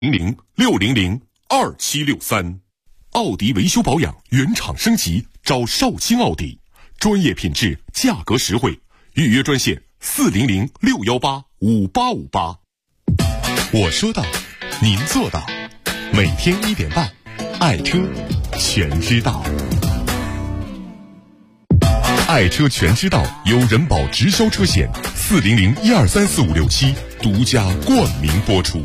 0060027763。奥迪维修保养原厂升级，找绍兴奥迪，专业品质，价格实惠，预约专线400-618-5858。我说到，您做到，每天1点半，爱车全知道。爱车全知道由人保直销车险400-1234567独家冠名播出。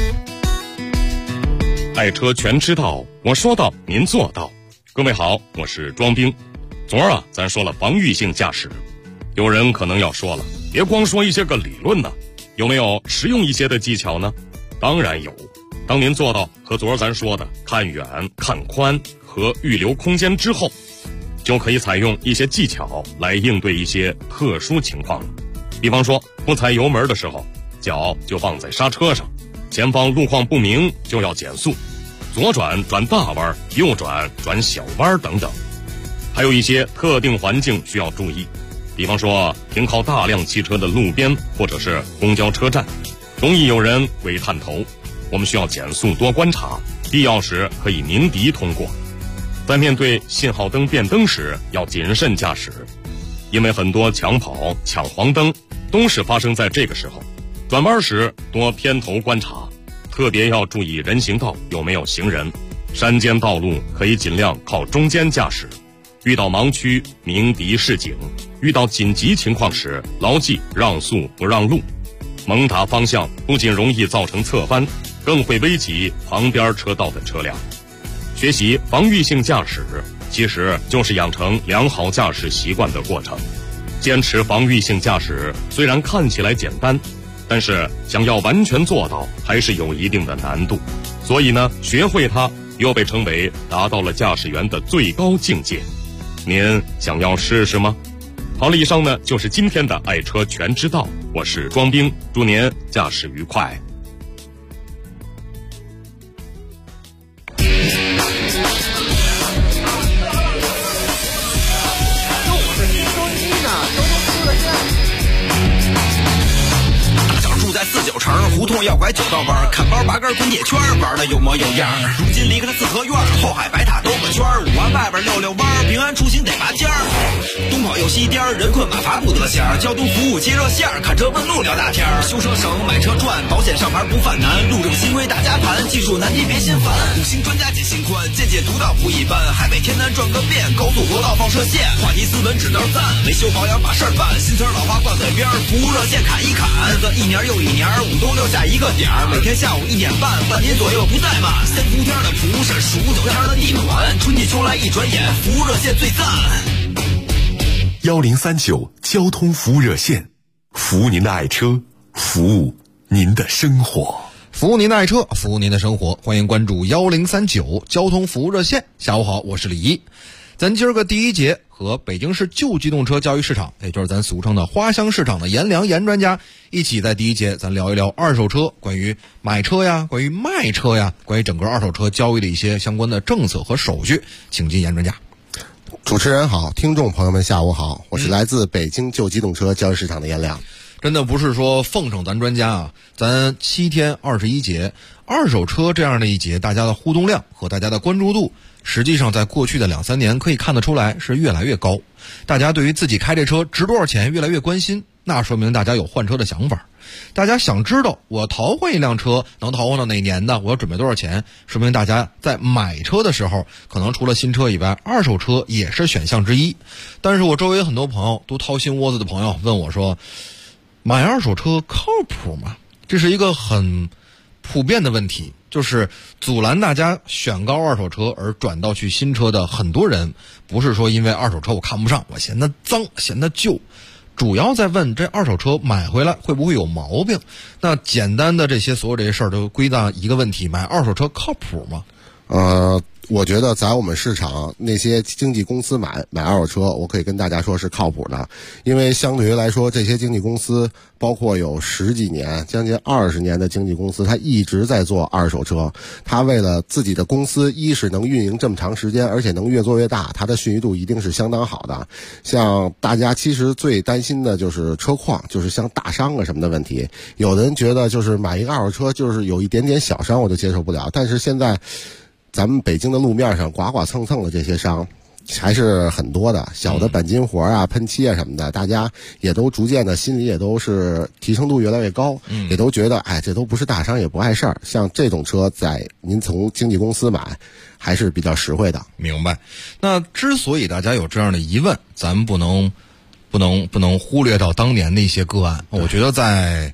爱车全知道，我说到，您做到。各位好，我是庄兵。昨儿咱说了防御性驾驶，有人可能要说了，别光说一些个理论呢，有没有实用一些的技巧呢？当然有。当您做到和昨儿咱说的看远、看宽和预留空间之后，就可以采用一些技巧来应对一些特殊情况了。比方说，不踩油门的时候，脚就放在刹车上，前方路况不明就要减速，左转转大弯，右转转小弯等等。还有一些特定环境需要注意，比方说停靠大量汽车的路边或者是公交车站，容易有人围探头，我们需要减速多观察，必要时可以鸣笛通过。在面对信号灯变灯时要谨慎驾驶，因为很多抢跑、抢黄灯都是发生在这个时候。转弯时多偏头观察，特别要注意人行道有没有行人，山间道路可以尽量靠中间驾驶。遇到盲区鸣笛示警，遇到紧急情况时牢记让速不让路。猛打方向不仅容易造成侧翻，更会危及旁边车道的车辆。学习防御性驾驶其实就是养成良好驾驶习惯的过程。坚持防御性驾驶虽然看起来简单，但是想要完全做到还是有一定的难度。所以呢，学会它又被称为达到了驾驶员的最高境界。您想要试试吗？好了，以上呢就是今天的爱车全知道，我是庄兵，祝您驾驶愉快。 49城胡同要拐9道弯，看包拔根滚铁圈，玩的有模有样。如今离开了四合院，后海白塔兜个圈，5环外边溜溜弯，平安出行得拔尖儿。东跑又西颠，人困马乏不得闲。交通服务接热线，看车问路聊大天。修车省，买车赚，保险上牌不犯难。路政新规大家盘，技术难题别心烦。5星专家解心宽，见解独到不一般。海北天南转个遍，高速国道放射线。话题斯文指道赞，维修保养把事儿办。新词老话挂嘴边，服务热线砍一砍。日子一年又一年，5都留下一个点儿。每天下午1点半，半年左右不怠慢。先伏天的蒲是数9天的地暖，春季秋来一转眼，服务热线最赞。 1039交通服务热线，服务您的爱车，服务您的生活。 服务您的爱车，服务您的生活，欢迎关注1039交通服务热线。下午好，我是李一。咱今儿个第一节和北京市旧机动车交易市场，也就是咱俗称的花乡市场的严良严专家一起在第一节咱聊一聊二手车，关于买车呀，关于卖车呀，关于整个二手车交易的一些相关的政策和手续，请进严专家。 主持人好，听众朋友们下午好，我是来自北京旧机动车交易市场的严良。 真的不是说奉承咱专家啊，咱7天21节二手车这样的一节，大家的互动量和大家的关注度实际上在过去的2-3年可以看得出来是越来越高。大家对于自己开这车值多少钱越来越关心，那说明大家有换车的想法。大家想知道我淘换一辆车能淘换到哪年的，我要准备多少钱，说明大家在买车的时候可能除了新车以外，二手车也是选项之一。但是我周围很多朋友都掏心窝子的朋友问我说，买二手车靠谱吗？这是一个很普遍的问题，就是阻拦大家选购二手车而转到去新车的很多人，不是说因为二手车我看不上，我嫌它脏嫌它旧，主要在问这二手车买回来会不会有毛病。那简单的这些所有这些事儿都归纳一个问题，买二手车靠谱吗？ 我觉得在我们市场那些经纪公司买二手车，我可以跟大家说是靠谱的，因为相对于来说，这些经纪公司包括有10几年、将近20年的经纪公司，他一直在做二手车。他为了自己的公司，一是能运营这么长时间，而且能越做越大，它的信誉度一定是相当好的。像大家其实最担心的就是车况，就是像大伤啊什么的问题。有的人觉得就是买一个二手车就是有一点点小伤我就接受不了，但是现在咱们北京的路面上刮刮蹭蹭的这些伤还是很多的，小的钣金活啊、喷漆啊什么的，大家也都逐渐的心里也都是提升度越来越高，也都觉得哎，这都不是大伤也不碍事儿。像这种车在您从经纪公司买还是比较实惠的。 明白。那之所以大家有这样的疑问，咱们不能忽略到当年的一些个案。我觉得在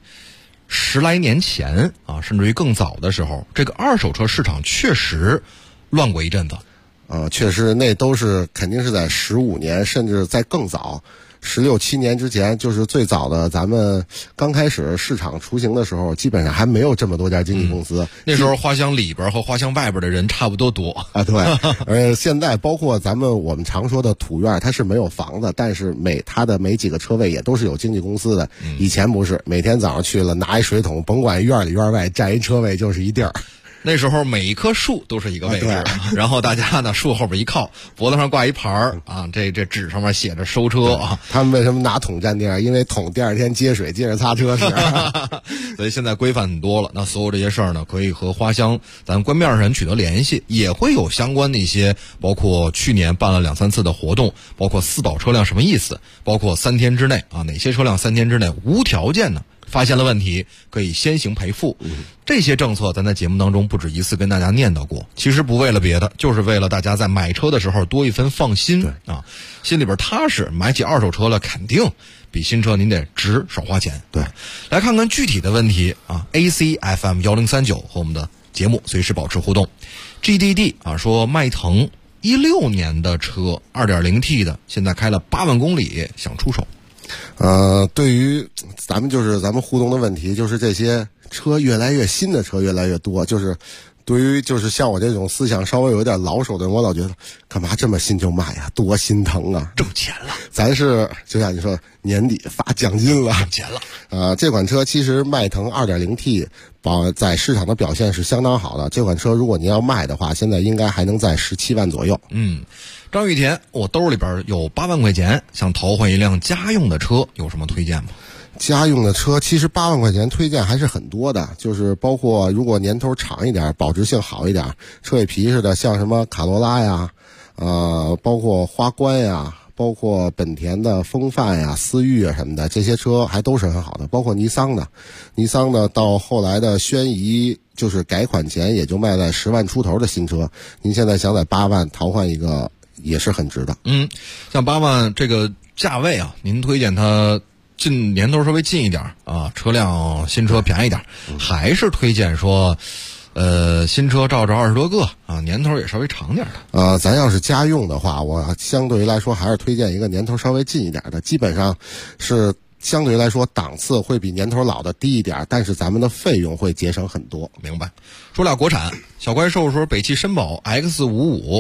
10来年前啊，甚至于更早的时候，这个二手车市场确实乱过一阵子。 确实，那都是肯定是在15年，甚至在更早，16、17年之前，就是最早的咱们刚开始市场雏形的时候，基本上还没有这么多家经纪公司。 那时候花乡里边和花乡外边的人差不多多啊，对。而且现在包括我们常说的土院，它是没有房子，但是它的每几个车位也都是有经纪公司的。以前不是，每天早上去了拿一水桶，甭管院里院外占一车位就是一地儿。 那时候每一棵树都是一个位置，然后大家呢树后边一靠，脖子上挂一牌啊，这纸上面写着收车啊。 他们为什么拿桶占地儿？因为桶第二天接水接着擦车是。 所以现在规范很多了。那所有这些事儿呢，可以和花乡咱官面上取得联系，也会有相关的一些，包括去年办了2、3次的活动，包括4保车辆什么意思，包括3天之内啊，哪些车辆3天之内无条件呢？发现了问题可以先行赔付，这些政策咱在节目当中不止一次跟大家念叨过，其实不为了别的，就是为了大家在买车的时候多一份放心啊，心里边踏实，买起二手车了肯定比新车您得值少花钱。 对， 来看看具体的问题啊 ，ACFM 1039和我们的节目随时保持互动。GDD 啊说迈腾16年的车 2.0T 的，现在开了8万公里，想出手。 对于咱们互动的问题，就是这些车越来越新的车越来越多，就是对于就是像我这种思想稍微有点老手的人，我老觉得干嘛这么新就卖呀，多心疼啊， 挣钱了。 咱是就像你说年底发奖金了， 挣钱了。 这款车其实迈腾 2.0T 在市场的表现是相当好的，这款车如果您要卖的话，现在应该还能在17万左右。 张玉田，我兜里边有8万块钱，想淘换一辆家用的车，有什么推荐吗？ 家用的车其实8万块钱推荐还是很多的，就是包括如果年头长一点，保值性好一点，车也皮实的，像什么卡罗拉呀，包括花冠呀，包括本田的风范呀、思域啊什么的，这些车还都是很好的。包括尼桑的到后来的轩逸，就是改款前也就卖在10万出头的新车，您现在想在8万淘换一个也是很值的。 像8万这个价位啊，您推荐它近年头稍微近一点啊，车辆新车便宜点，还是推荐说新车照着20多个啊，年头也稍微长点的。 咱要是家用的话，我相对于来说还是推荐一个年头稍微近一点的，基本上是相对于来说档次会比年头老的低一点，但是咱们的费用会节省很多。 明白。说俩国产，小怪兽说北汽绅宝 X55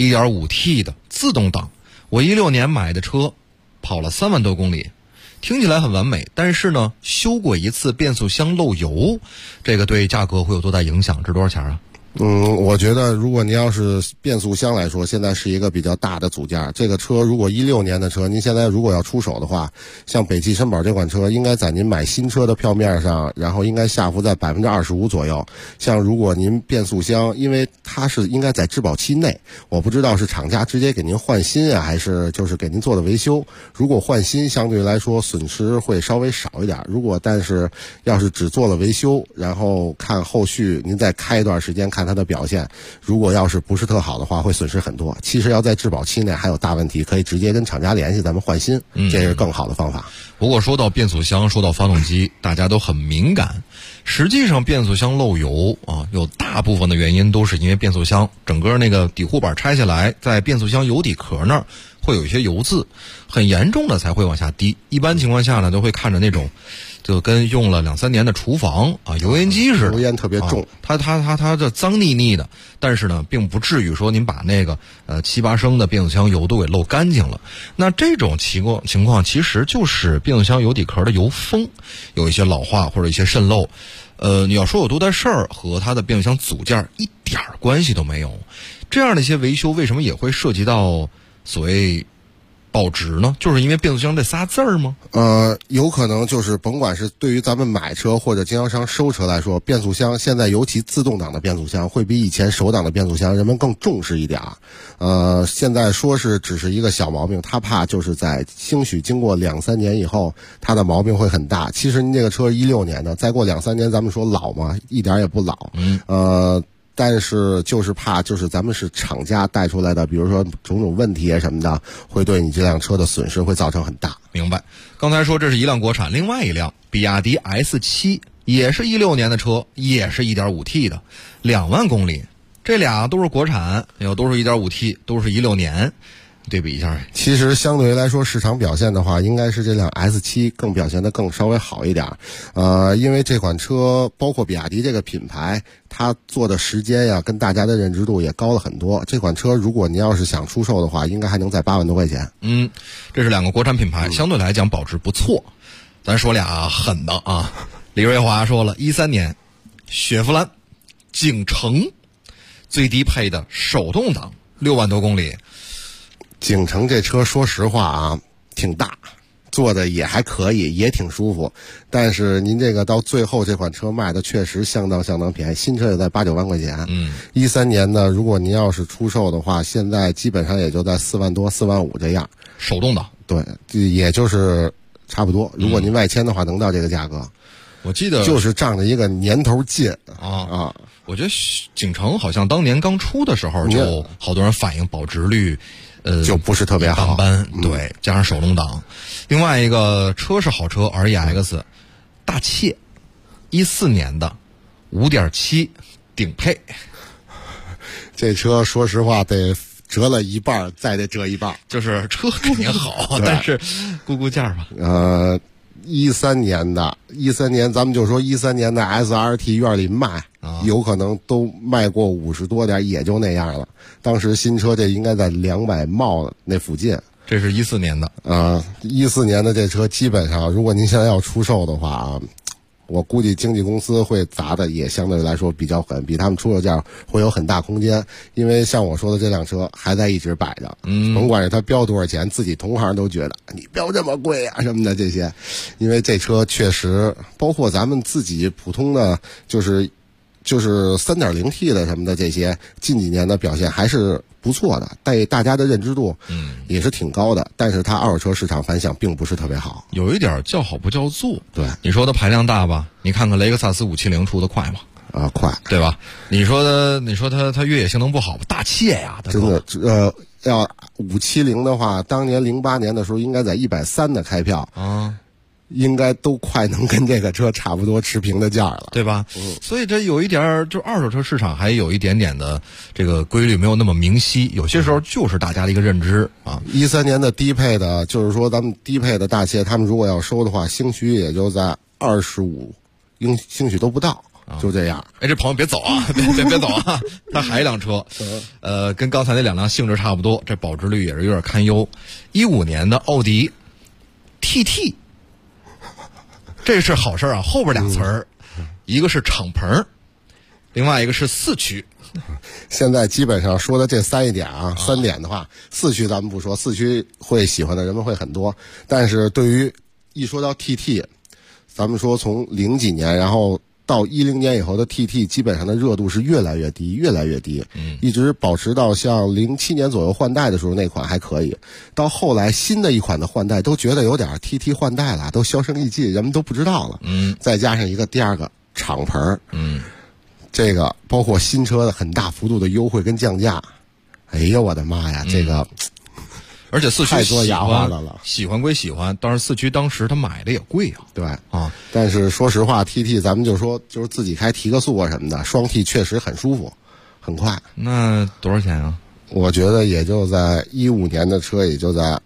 1.5T 的自动挡，我16年买的车，跑了3万多公里。听起来很完美，但是呢，修过一次变速箱漏油，这个对价格会有多大影响？值多少钱啊？ 我觉得如果您要是变速箱来说，现在是一个比较大的组件。这个车如果16年的车，您现在如果要出手的话，像北汽绅宝这款车，应该在您买新车的票面上，然后应该下浮在25%左右。像如果您变速箱，因为它是应该在质保期内，我不知道是厂家直接给您换新啊，还是就是给您做的维修。如果换新，相对来说损失会稍微少一点。但是要是只做了维修，然后看后续您再开一段时间看它的表现，如果要是不是特好的话，会损失很多。其实要在质保期内还有大问题，可以直接跟厂家联系，咱们换新，这是更好的方法。 不过说到变速箱，说到发动机，大家都很敏感。实际上变速箱漏油啊，有大部分的原因都是因为变速箱整个那个底护板拆下来，在变速箱油底壳那儿会有一些油渍，很严重的才会往下滴。一般情况下呢，都会看着那种就跟用了2-3年的厨房啊油烟机似的， 油烟特别重， 它这脏腻腻的，但是呢，并不至于说您把那个7-8升的变速箱油都给漏干净了。那这种情况其实就是变速箱油底壳的油封有一些老化或者一些渗漏。你要说有多大事儿，和它的变速箱组件一点关系都没有。这样的一些维修为什么也会涉及到所谓保值呢？就是因为变速箱这仨字儿吗？ 有可能就是甭管是对于咱们买车或者经销商收车来说，变速箱现在尤其自动挡的变速箱会比以前手挡的变速箱人们更重视一点。现在说是只是一个小毛病，他怕就是在兴许经过2-3年以后，它的毛病会很大。其实您这个车16年的，再过2-3年，咱们说老吗？一点也不老。但是就是怕就是咱们是厂家带出来的，比如说种种问题什么的，会对你这辆车的损失会造成很大。 明白。刚才说这是一辆国产，另外一辆比亚迪 S7 也是16年的车，也是 1.5T 的，2万公里，这俩都是国产，都是 1.5T， 都是16年，对比一下。 其实相对于来说市场表现的话，应该是这辆 S7 更表现得更稍微好一点。因为这款车包括比亚迪这个品牌，它做的时间呀跟大家的认知度也高了很多。这款车如果你要是想出售的话，应该还能在8万多块钱。 这是2个国产品牌，相对来讲保值不错。咱说俩狠的啊，李瑞华说了13年雪佛兰景程最低配的手动挡6万多公里。 景程这车说实话啊挺大，坐的也还可以，也挺舒服，但是您这个到最后这款车卖的确实相当便宜，新车也在8-9万块钱。13年的如果您要是出售的话，现在基本上也就在4万多4万5这样。 手动挡对，也就是差不多，如果您外迁的话能到这个价格。 我记得就是仗着一个年头近啊。我觉得景程好像当年刚出的时候就好多人反映保值率就不是特别好， 一般。对，加上手动挡。另外一个车是好车 REX 大切14年的5.7顶配。 这车说实话得折了一半，再得折一半。 就是车肯定好，但是估估价吧。 13年咱们就说13年的 SRT 院里卖，有可能都卖过50多点，也就那样了。当时新车这应该在200冒那附近。 这是14年的 14年的这车基本上，如果您现在要出售的话我估计经纪公司会砸的也相对来说比较狠，比他们出售价会有很大空间。因为像我说的这辆车还在一直摆着，甭管是它标多少钱，自己同行都觉得你标这么贵啊什么的这些。因为这车确实包括咱们自己普通的就是3.0T 的什么的，这些近几年的表现还是不错的，但大家的认知度也是挺高的，但是它二手车市场反响并不是特别好， 有一点叫好不叫座。 对， 你说它排量大吧，你看看雷克萨斯570出的快吗？ 快， 对吧？你说它越野性能不好吧？大切呀， 真的要570的话，当年08年的时候应该在130的开票应该都快能跟这个车差不多持平的价了， 对吧？所以这有一点就二手车市场还有一点点的这个规律没有那么明晰，有些时候就是大家的一个认知啊。 13年的低配的，就是说咱们低配的大切，他们如果要收的话，兴许也就在25，兴许都不到。就这样。 这朋友别走啊，别走啊！他还一辆车，跟刚才那2辆性质差不多，这保值率也是有点堪忧。15年的奥迪 TT。这是好事啊，后边2词儿，一个是敞篷，另外一个是4驱。 现在基本上说的这3点的话，4驱咱们不说，4驱会喜欢的人们会很多，但是对于一说到 TT， 咱们说从0几年，然后到10年以后的 TT 基本上的热度是越来越低，一直保持到像07年左右换代的时候那款还可以，到后来新的一款的换代都觉得有点 TT 换代了，都销声匿迹，人们都不知道了。再加上一个第2个敞篷，这个包括新车的很大幅度的优惠跟降价，哎呀我的妈呀，这个。 而且4驱太多雅化的了， 喜欢归喜欢，但是4驱当时他买的也贵啊。 对啊，但是说实话 ，TT 咱们就说就是自己开提个速啊什么的，双 T 确实很舒服，很快。 那多少钱啊？ 我觉得也就在15年的车，也就在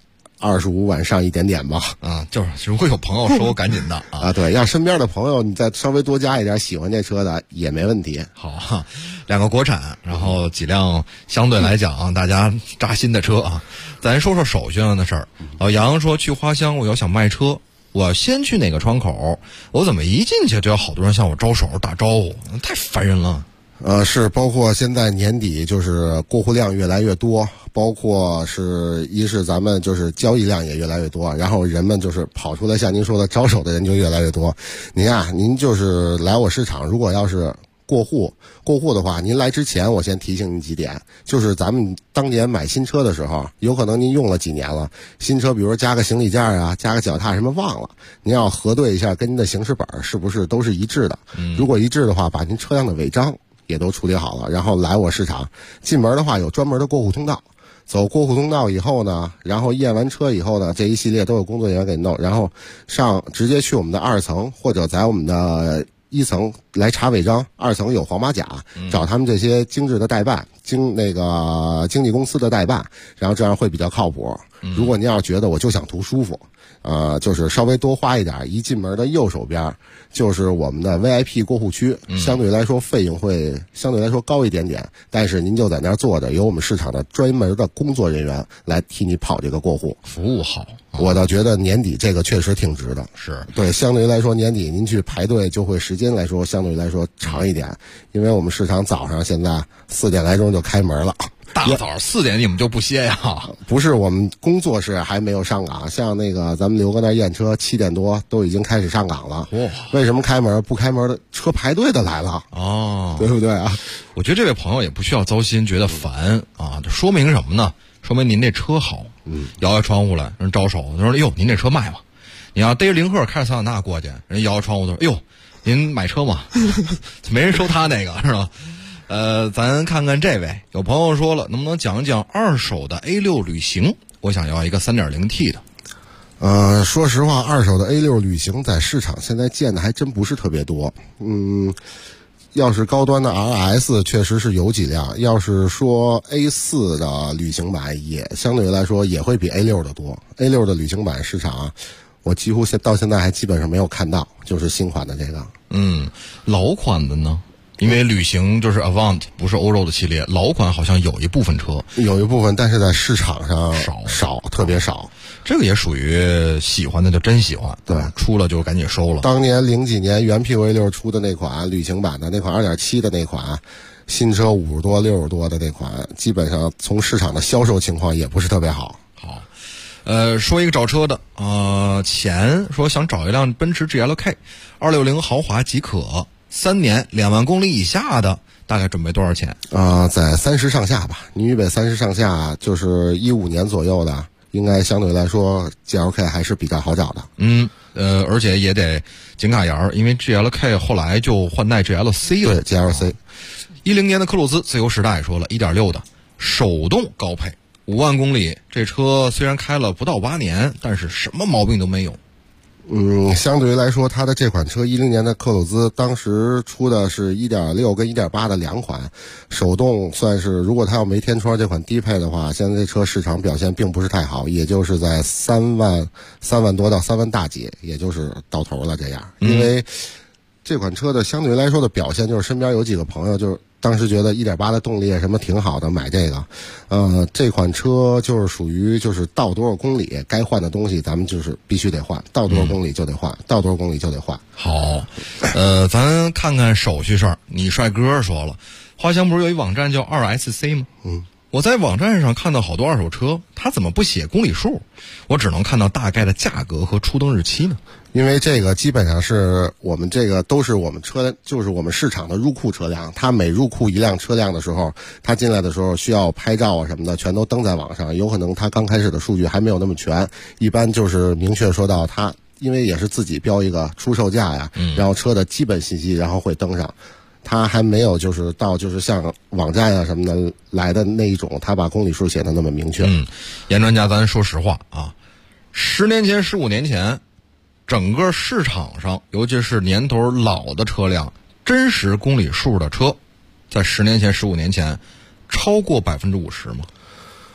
25万上一点点吧。 啊，就是如果有朋友说，赶紧的啊。 对，要身边的朋友你再稍微多加一点喜欢这车的也没问题。 好，2个国产，然后几辆相对来讲大家扎心的车啊。咱说说手续上的事儿。老杨说去花乡我要想卖车，我要先去哪个窗口？我怎么一进去就有好多人向我招手打招呼，太烦人了。 是包括现在年底就是过户量越来越多，包括是咱们就是交易量也越来越多，然后人们就是跑出来像您说的招手的人就越来越多。您就是来我市场，如果要是过户的话，您来之前我先提醒您几点，就是咱们当年买新车的时候，有可能您用了几年了，新车比如说加个行李架啊，加个脚踏什么忘了，您要核对一下跟您的行驶本是不是都是一致的。如果一致的话，把您车辆的违章也都处理好了，然后来我市场。进门的话有专门的过户通道，走过户通道以后呢，然后验完车以后呢，这一系列都有工作人员给弄，然后直接去我们的2层或者在我们的1层来查违章，2层有黄马甲，找他们这些精致的代办，经纪公司的代办，然后这样会比较靠谱。如果您要觉得我就想图舒服，就是稍微多花一点，一进门的右手边就是我们的 VIP 过户区，相对来说费用会相对来说高一点点，但是您就在那儿坐着，由我们市场的专门的工作人员来替你跑这个过户， 服务好。 我倒觉得年底这个确实挺值的。 是对，相对来说年底您去排队就会时间来说相对来说长一点，因为我们市场早上现在4点来钟就开门了。 大早4点你们就不歇呀？ 不是，我们工作室还没有上岗，像咱们刘哥那验车7点多都已经开始上岗了。为什么开门？不开门的车排队的来了。对不对啊？ 我觉得这位朋友也不需要糟心，觉得烦啊，这说明什么呢？说明您这车好。摇摇窗户来，人招手，他说：“哎呦，您这车卖吗？”你要逮着林克开着桑塔纳过去，人摇摇窗户就说：“哎呦，您买车吗？”没人收他那个是吧？咱看看这位，有朋友说了，能不能讲一讲二手的 A6 旅行？我想要一个 3.0T 的。 说实话，二手的 A6 旅行在市场现在见的还真不是特别多。要是高端的 RS 确实是有几辆，要是说 A4 的旅行版也相对来说也会比 A6 的多。A6 的旅行版市场我几乎到现在还基本上没有看到，就是新款的这个。 老款的呢？因为旅行就是 Avant 不是欧洲的系列，老款好像有一部分车， 但是在市场上少，特别少。 这个也属于喜欢的就真喜欢， 对， 出了就赶紧收了。 当年0几年原 PV6 出的那款旅行版的那款 2.7 的那款，新车50多60多的那款，基本上从市场的销售情况也不是特别好。 说一个找车的钱说想找一辆奔驰 GLK 260豪华即可，3年2万公里以下的，大概准备多少钱？ 在30上下吧。您预备30上下，就是15年左右的，应该相对来说 GLK 还是比较好找的。 而且也得紧卡沿，因为 GLK 后来就换代 GLC 了。 对 GLC。 10年的科鲁兹自由时代说了 1.6 的手动高配5万公里，这车虽然开了不到8年，但是什么毛病都没有。 相对于来说，它的这款车10年的克鲁兹当时出的是 1.6 跟 1.8 的2款，手动算是如果它要没天窗这款低配的话，现在这车市场表现并不是太好，也就是在3万多到3万大几，也就是到头了这样。因为这款车的相对来说的表现，就是身边有几个朋友就是当时觉得 1.8 的动力什么挺好的，买这个。这款车就是属于就是到多少公里该换的东西咱们就是必须得换，到多少公里就得换，到多少公里就得换。 好，咱看看手续上。你帅哥说了，花乡不是有一网站叫 2SC 吗？我在网站上看到好多二手车，他怎么不写公里数？我只能看到大概的价格和出登日期呢？ 因为这个基本上是我们这个都是我们就是我们市场的入库车辆，它每入库一辆车辆的时候，它进来的时候需要拍照啊什么的，全都登在网上。有可能它刚开始的数据还没有那么全，一般就是明确说到它，因为也是自己标一个出售价呀，然后车的基本信息，然后会登上。他还没有就是到就是像网站啊什么的来的那一种，他把公里数写的那么明确。 严专家，咱说实话啊，10年前、15年前，整个市场上，尤其是年头老的车辆，真实公里数的车，在10年前、15年前，超过50%吗？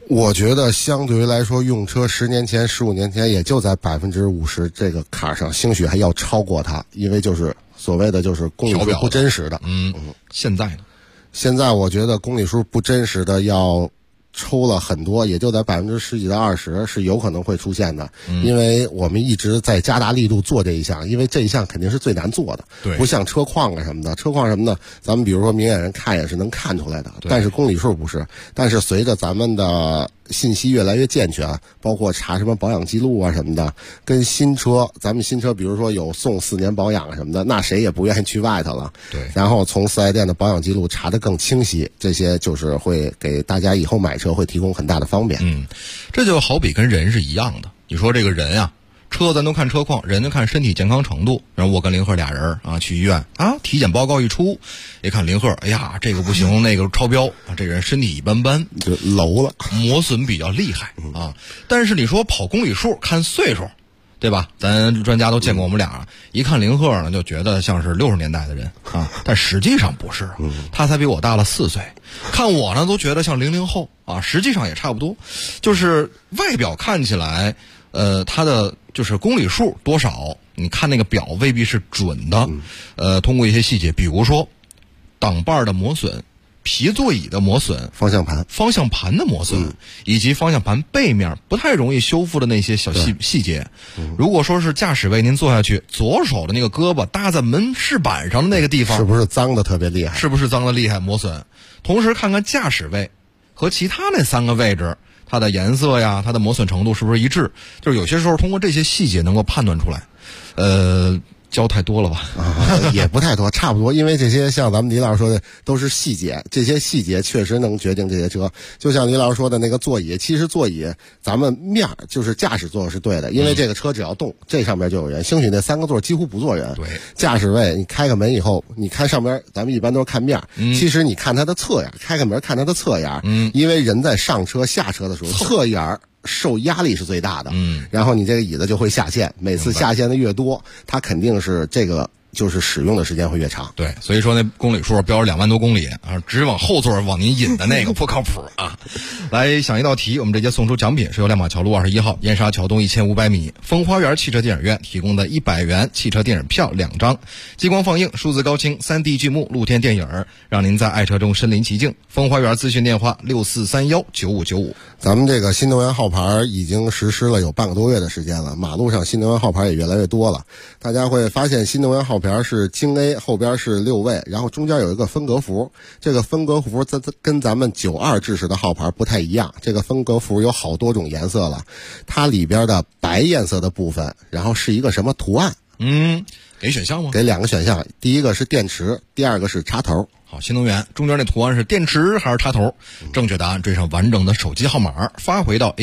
我觉得相对于来说，用车10年前、15年前也就在50%这个坎上，兴许还要超过它，因为就是所谓的就是公里数不真实的。 现在呢？ 现在我觉得公里数不真实的要抽了很多，也就在10%几到20%是有可能会出现的，因为我们一直在加大力度做这一项，因为这一项肯定是最难做的， 对， 不像车况啊什么的，车况什么的，咱们比如说明眼人看也是能看出来的，但是公里数不是。但是随着咱们的信息越来越健全，包括查什么保养记录啊什么的，跟新车，咱们新车比如说有送4年保养什么的，那谁也不愿意去外头了。 对， 然后从4S店的保养记录查得更清晰，这些就是会给大家以后买车会提供很大的方便。 这就好比跟人是一样的。你说这个人啊，车咱都看车况，人就看身体健康程度。然后我跟林鹤俩人啊去医院啊，体检报告一出，一看林鹤，哎呀，这个不行，那个超标啊，这人身体一般般， 就楼了， 磨损比较厉害啊。但是你说跑公里数看岁数，对吧？咱专家都见过我们俩，一看林鹤呢，就觉得像是60年代的人啊，但实际上不是，他才比我大了4岁。看我呢，都觉得像00后啊，实际上也差不多，就是外表看起来，他的就是公里数多少，你看那个表未必是准的，通过一些细节，比如说挡把的磨损。皮座椅的磨损，方向盘的磨损，以及方向盘背面不太容易修复的那些小细节。如果说是驾驶位您坐下去，左手的那个胳膊搭在门饰板上的那个地方， 是不是脏的特别厉害？ 是不是脏的厉害磨损？同时看看驾驶位和其他那3个位置，它的颜色呀，它的磨损程度是不是一致？就是有些时候通过这些细节能够判断出来。教太多了吧？ 也不太多，差不多。因为这些像咱们李老师说的都是细节，这些细节确实能决定这些车。就像李老师说的那个座椅，其实座椅咱们面就是驾驶座是对的，因为这个车只要动，这上面就有人。兴许那3个座几乎不坐人。 对， 驾驶位你开个门以后，你看上边，咱们一般都是看面，其实你看它的侧眼，开个门看它的侧眼，因为人在上车下车的时候，侧眼受压力是最大的，然后你这个椅子就会下陷，每次下陷的越多，它肯定是这个就是使用的时间会越长。 对，所以说那公里数标着2万多公里啊，只往后座往您引的那个不靠谱啊。来想一道题，我们这节送出奖品是由亮马桥路21号燕莎桥东1500米风花园汽车电影院提供的100元汽车电影票2张，激光放映、数字高清、3D 剧目、露天电影，让您在爱车中身临其境。风花园咨询电话64319595。 咱们这个新能源号牌已经实施了有半个多月的时间了，马路上新能源号牌也越来越多了。大家会发现新能源号牌是京 A， 后边是6位，然后中间有一个分隔符。这个分隔符跟咱们92制式的号牌不太一样，这个分隔符有好多种颜色了。它里边的白颜色的部分，然后是一个什么图案？ 给选项吗？ 给2个选项，第一个是电池，第二个是插头。 好，新能源中间那图案是电池还是插头？正确答案缀上完整的手机号码，发回到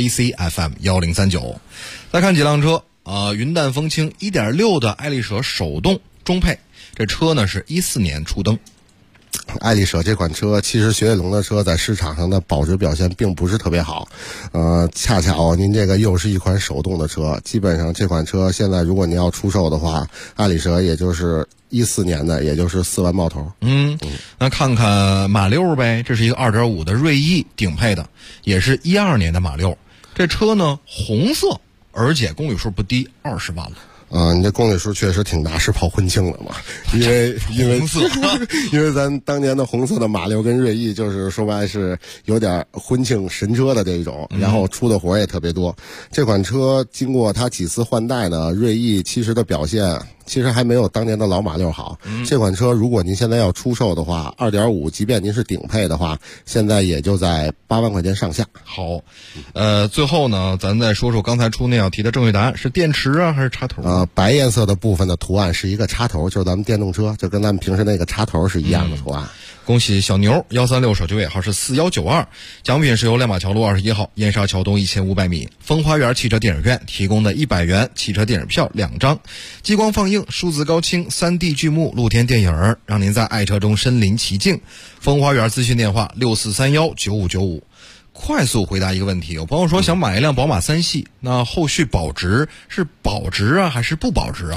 ACFM1039。再看几辆车云淡风轻 1.6 的爱丽舍手动中配，这车呢是14年出灯。 爱丽舍这款车，其实雪铁龙的车在市场上的保值表现并不是特别好，恰巧您这个又是一款手动的车，基本上这款车现在如果您要出售的话，爱丽舍也就是14年的，也就是4万冒头。 那看看马六呗，这是一个 2.5 的锐意顶配的，也是12年的马六，这车呢红色，而且公里数不低20万了。 你这公里数确实挺大，是跑婚庆的嘛？因为红色因为咱当年的红色的马六跟锐意，就是说白是有点婚庆神车的这种，然后出的活也特别多。这款车经过它几次换代呢，锐意其实的表现其实还没有当年的老马六好。这款车如果您现在要出售的话 2.5 即便您是顶配的话，现在也就在8万块钱上下。 好，最后呢咱再说说刚才出那道题的正确答案是电池啊还是插头？ 白颜色的部分的图案是一个插头，就是咱们电动车就跟咱们平时那个插头是一样的图案。 恭喜小牛136手机尾号是4192，奖品是由亮马桥路21号燕莎桥东1500米风花园汽车电影院提供的100元汽车电影票2张，激光放映、数字高清、3D 剧目、露天电影，让您在爱车中身临其境。风花园咨询电话64319595。快速回答一个问题，有朋友说想买一辆宝马3系，那后续保值是保值啊还是不保值啊？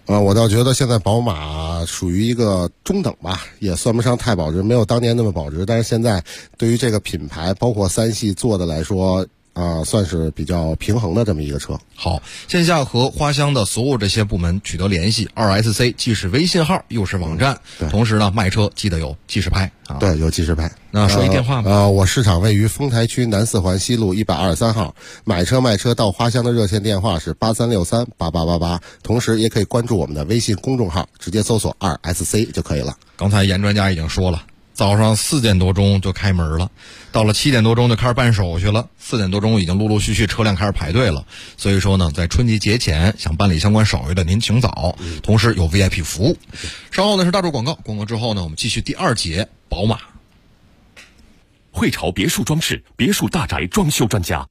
我倒觉得现在宝马属于一个中等吧，也算不上太保值，没有当年那么保值，但是现在对于这个品牌，包括3系做的来说，算是比较平衡的这么一个车。 好，线下和花乡的所有这些部门取得联系，2SC 既是微信号又是网站，同时呢卖车记得有计时牌啊。 对，有计时牌。 那说一电话吧。 我市场位于丰台区南4环西路123号，买车卖车到花乡的热线电话是83638888，同时也可以关注我们的微信公众号，直接搜索2SC 就可以了。 刚才严专家已经说了，早上4点多钟就开门了，到了7点多钟就开始办手续了，4点多钟已经陆陆续续车辆开始排队了。所以说呢，在春节节前想办理相关手续的您请早，同时有 VIP 服务。稍后呢是大众广告，广告之后呢我们继续第2节宝马。 汇潮别墅装饰，别墅大宅装修专家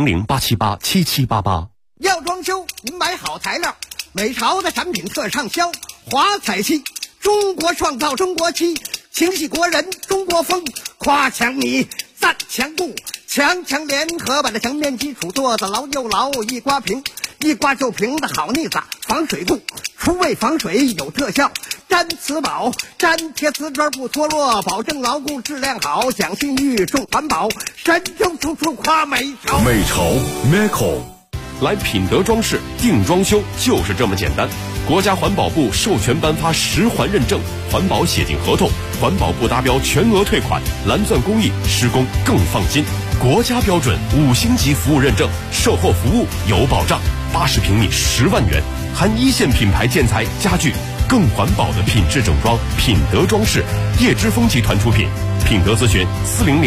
，400-878-7788。 要装修您买好材料，美潮的产品特畅销，华彩漆，中国创造中国漆，情系国人中国风，夸墙米赞墙布，强联合把这墙面基础做得牢又牢，一刮平一刮就平的好腻子，防水度除味防水有特效，粘瓷宝粘贴瓷砖不脱落，保证牢固质量好，讲信誉重环保，神州处处夸美潮。 美潮 Meco 来品德装饰定装修就是这么简单。国家环保部授权颁发10环认证，环保写进合同，环保部达标全额退款，蓝钻工艺，施工更放心。国家标准5星级服务认证，售后服务有保障，80平米10万元，含1线品牌建材家具，更环保的品质整装，品德装饰，叶之峰集团出品。品德咨询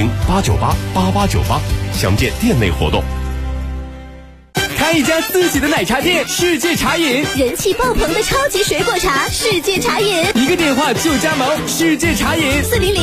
400-898-8898，详见店内活动。 开一家自己的奶茶店，世界茶饮， 人气爆棚的超级水果茶，世界茶饮， 一个电话就加盟，世界茶饮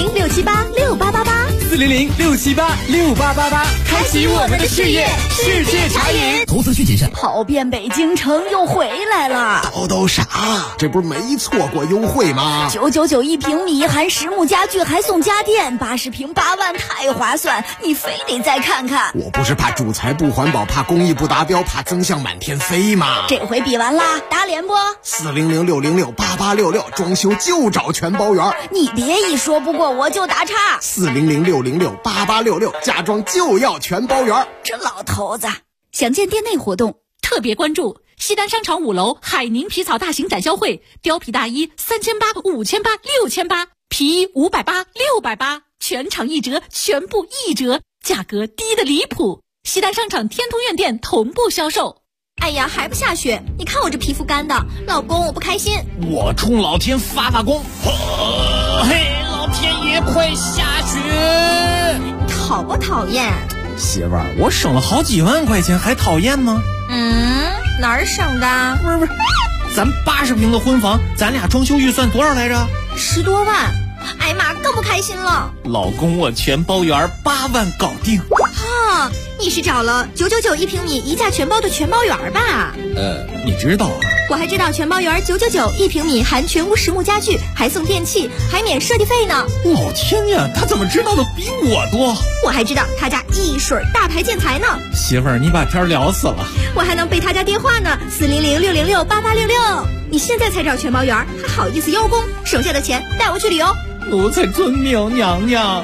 400-678-6888，400-678-6888， 开启我们的事业，世界茶饮。 投资需谨慎。 跑遍北京城又回来了， 都啥？这不是没错过优惠吗 ？999一平米，含实木家具还送家电，80平8万，太划算，你非得再看看。 我不是怕主材不环保，怕工艺不达标，怕增项满天飞吗？ 这回比完啦，打脸不 ？400-606-8866，装修就找全包圆。 你别一说不过我就打岔。 400-606-8866，家装就要全包圆。 这老头子。详见店内活动， 特别关注西单商场5楼海宁皮草大型展销会，貂皮大衣3800、5800、6800，皮衣580、680，全场1折，全部1折，价格低得离谱。西单商场天通苑店同步销售。 哎呀，还不下雪？你看我这皮肤干的，老公我不开心。 我冲老天发功，嘿，老天爷快下雪！ 讨不讨厌？ 媳妇儿，我省了好几万块钱，还讨厌吗？ 哪儿省的？ 不是，咱80平的婚房，咱俩装修预算多少来着 ？10多万。哎妈，更不开心了。 老公，我全包圆，8万搞定。 哈，你是找了999一平米一价全包的全包圆吧？ 你知道啊？ 我还知道全包圆999一平米，含全屋实木家具，还送电器，还免设计费呢。 老天呀，他怎么知道的比我多？ 我还知道他家一水大牌建材呢。 媳妇儿，你把天聊死了。 我还能背他家电话呢，400-606-8866。你现在才找全包圆，还好意思邀功？省下的钱带我去旅游。 奴才遵命，娘娘。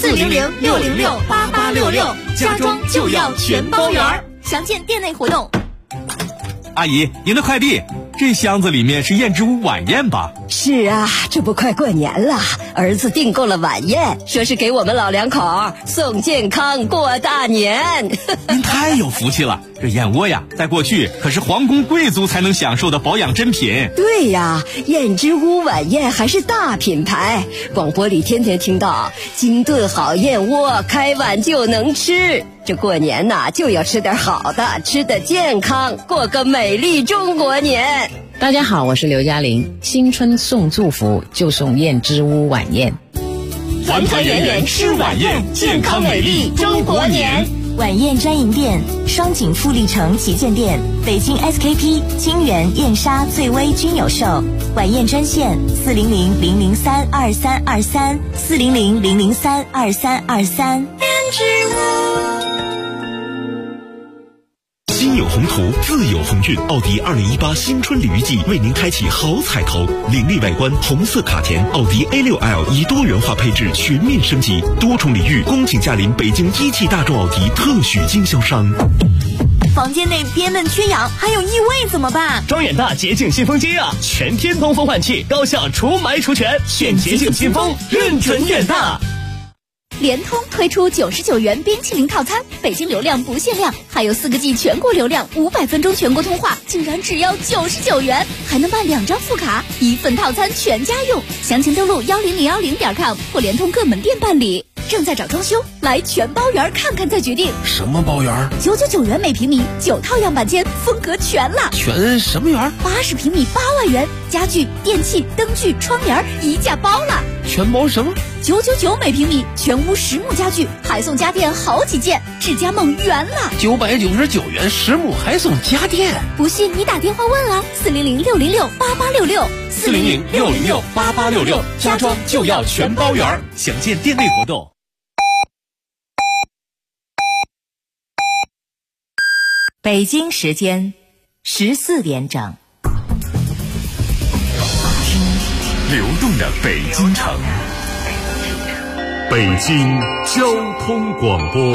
400-606-8866，家装就要全包圆。详见店内活动。 阿姨，您的快递，这箱子里面是燕之屋晚宴吧？ 是啊，这不快过年了，儿子订购了晚宴，说是给我们老两口送健康过大年。 您太有福气了，这燕窝呀，在过去可是皇宫贵族才能享受的保养珍品。 对呀，燕之屋晚宴还是大品牌，广播里天天听到精炖好燕窝，开碗就能吃。这过年呐，就要吃点好的，吃得健康，过个美丽中国年。 大家好，我是刘嘉玲。新春送祝福，就送燕之屋晚宴。 团团圆圆吃晚宴，健康美丽中国年。 晚宴专营店：双井富力城旗舰店、北京 SKP、金源、燕莎、醉威均有售。晚宴专线400-003-2323，400-003-2323。 心有宏图，自有鸿运。奥迪2018新春礼遇季为您开启好彩头，凌厉外观，红色卡钿，奥迪 A6L 以多元化配置全面升级，多重礼遇，恭请驾临北京一汽大众奥迪特许经销商。 房间内憋闷缺氧，还有异味怎么办？ 装远大洁净新风机啊，全天通风换气，高效除霾除醛，选洁净新风，认准远大。 联通推出99元冰淇淋套餐，北京流量不限量，还有4个G 全国流量，500分钟全国通话，竟然只要99元，还能办2张副卡，1份套餐全家用。详情登录10010.com或联通各门店办理。正在找装修，来全包园看看再决定。 什么包园 ？999元每平米，9套样板间，风格全了。 全什么园 ？80平米8万元，家具、电器、灯具、窗帘一价包了。 全包什么 ？999每平米，全屋实木家具，还送家电好几件，智家梦圆了。 999元实木还送家电， 不信你打电话问啊，400-606-8866，400-606-8866， 家装就要全包圆。详见店内活动。 北京时间14点整。 流动的北京城，北京交通广播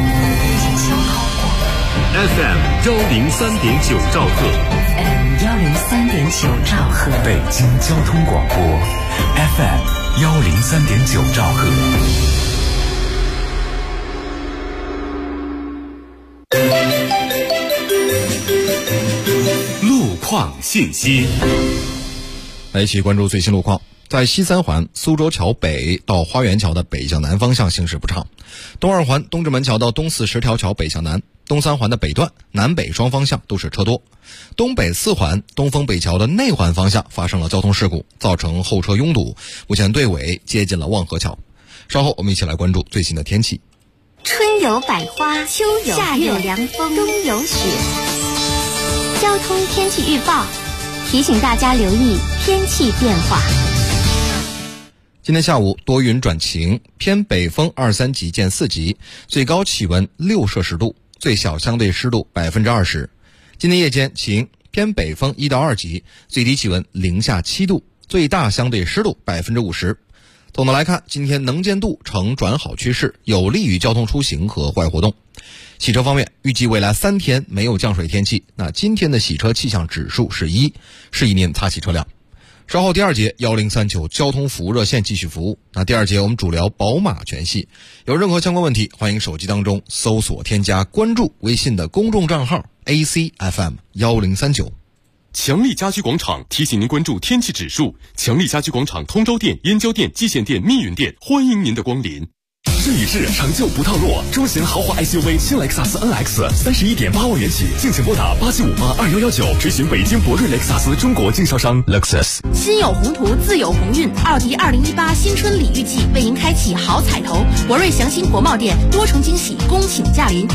FM 103.9兆赫， 103.9兆赫， 北京交通广播 FM 103.9兆赫。路况信息， 来一起关注最新路况。在西三环苏州桥北到花园桥的北向南方向行驶不畅，东二环东直门桥到东四十条桥北向南，东三环的北段南北双方向都是车多。东北四环东风北桥的内环方向发生了交通事故，造成后车拥堵，目前队尾接近了望河桥。稍后我们一起来关注最新的天气。 春有百花，秋有夏有凉风，冬有雪。交通天气预报提醒大家留意天气变化。 今天下午多云转晴，偏北风2、3级见4级，最高气温6摄氏度，最小相对湿度20%。今天夜间晴，偏北风1到2级，最低气温0下7度，最大相对湿度50%。总的来看，今天能见度呈转好趋势，有利于交通出行和户外活动。洗车方面，预计未来3天没有降水天气，那今天的洗车气象指数是1，示意您擦洗车辆。稍后第2节1039交通服务热线继续服务。那第2节我们主聊宝马全系，有任何相关问题，欢迎手机当中搜索添加关注微信的公众账号 ACFM1039。 强力家居广场提醒您关注天气指数。强力家居广场通州店、燕郊店、蓟县店、密云店，欢迎您的光临。试一试，成就不套路。中型豪华 SUV 新雷克萨斯 NX 31.8万元起，敬请拨打87582119，垂询北京博瑞雷克萨斯中国经销商 Lexus。 心有宏图，自有鸿运。奥迪2018新春礼遇季为您开启好彩头，博瑞祥兴国贸店多重惊喜，恭请驾临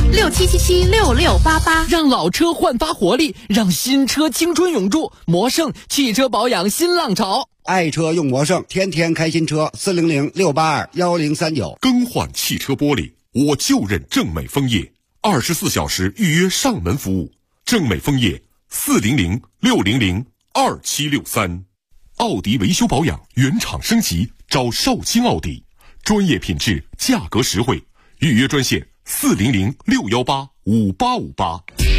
，67776688， 让老车焕发活力，让新车青春永驻。魔盛汽车保养新浪潮。 爱车用魔盛，天天开新车，400-682-1039。 更换汽车玻璃，我就认正美枫叶，24小时预约上门服务。正美枫叶400-600-2763。奥迪维修保养原厂升级，找少卿奥迪，专业品质，价格实惠。预约专线400-618-5858。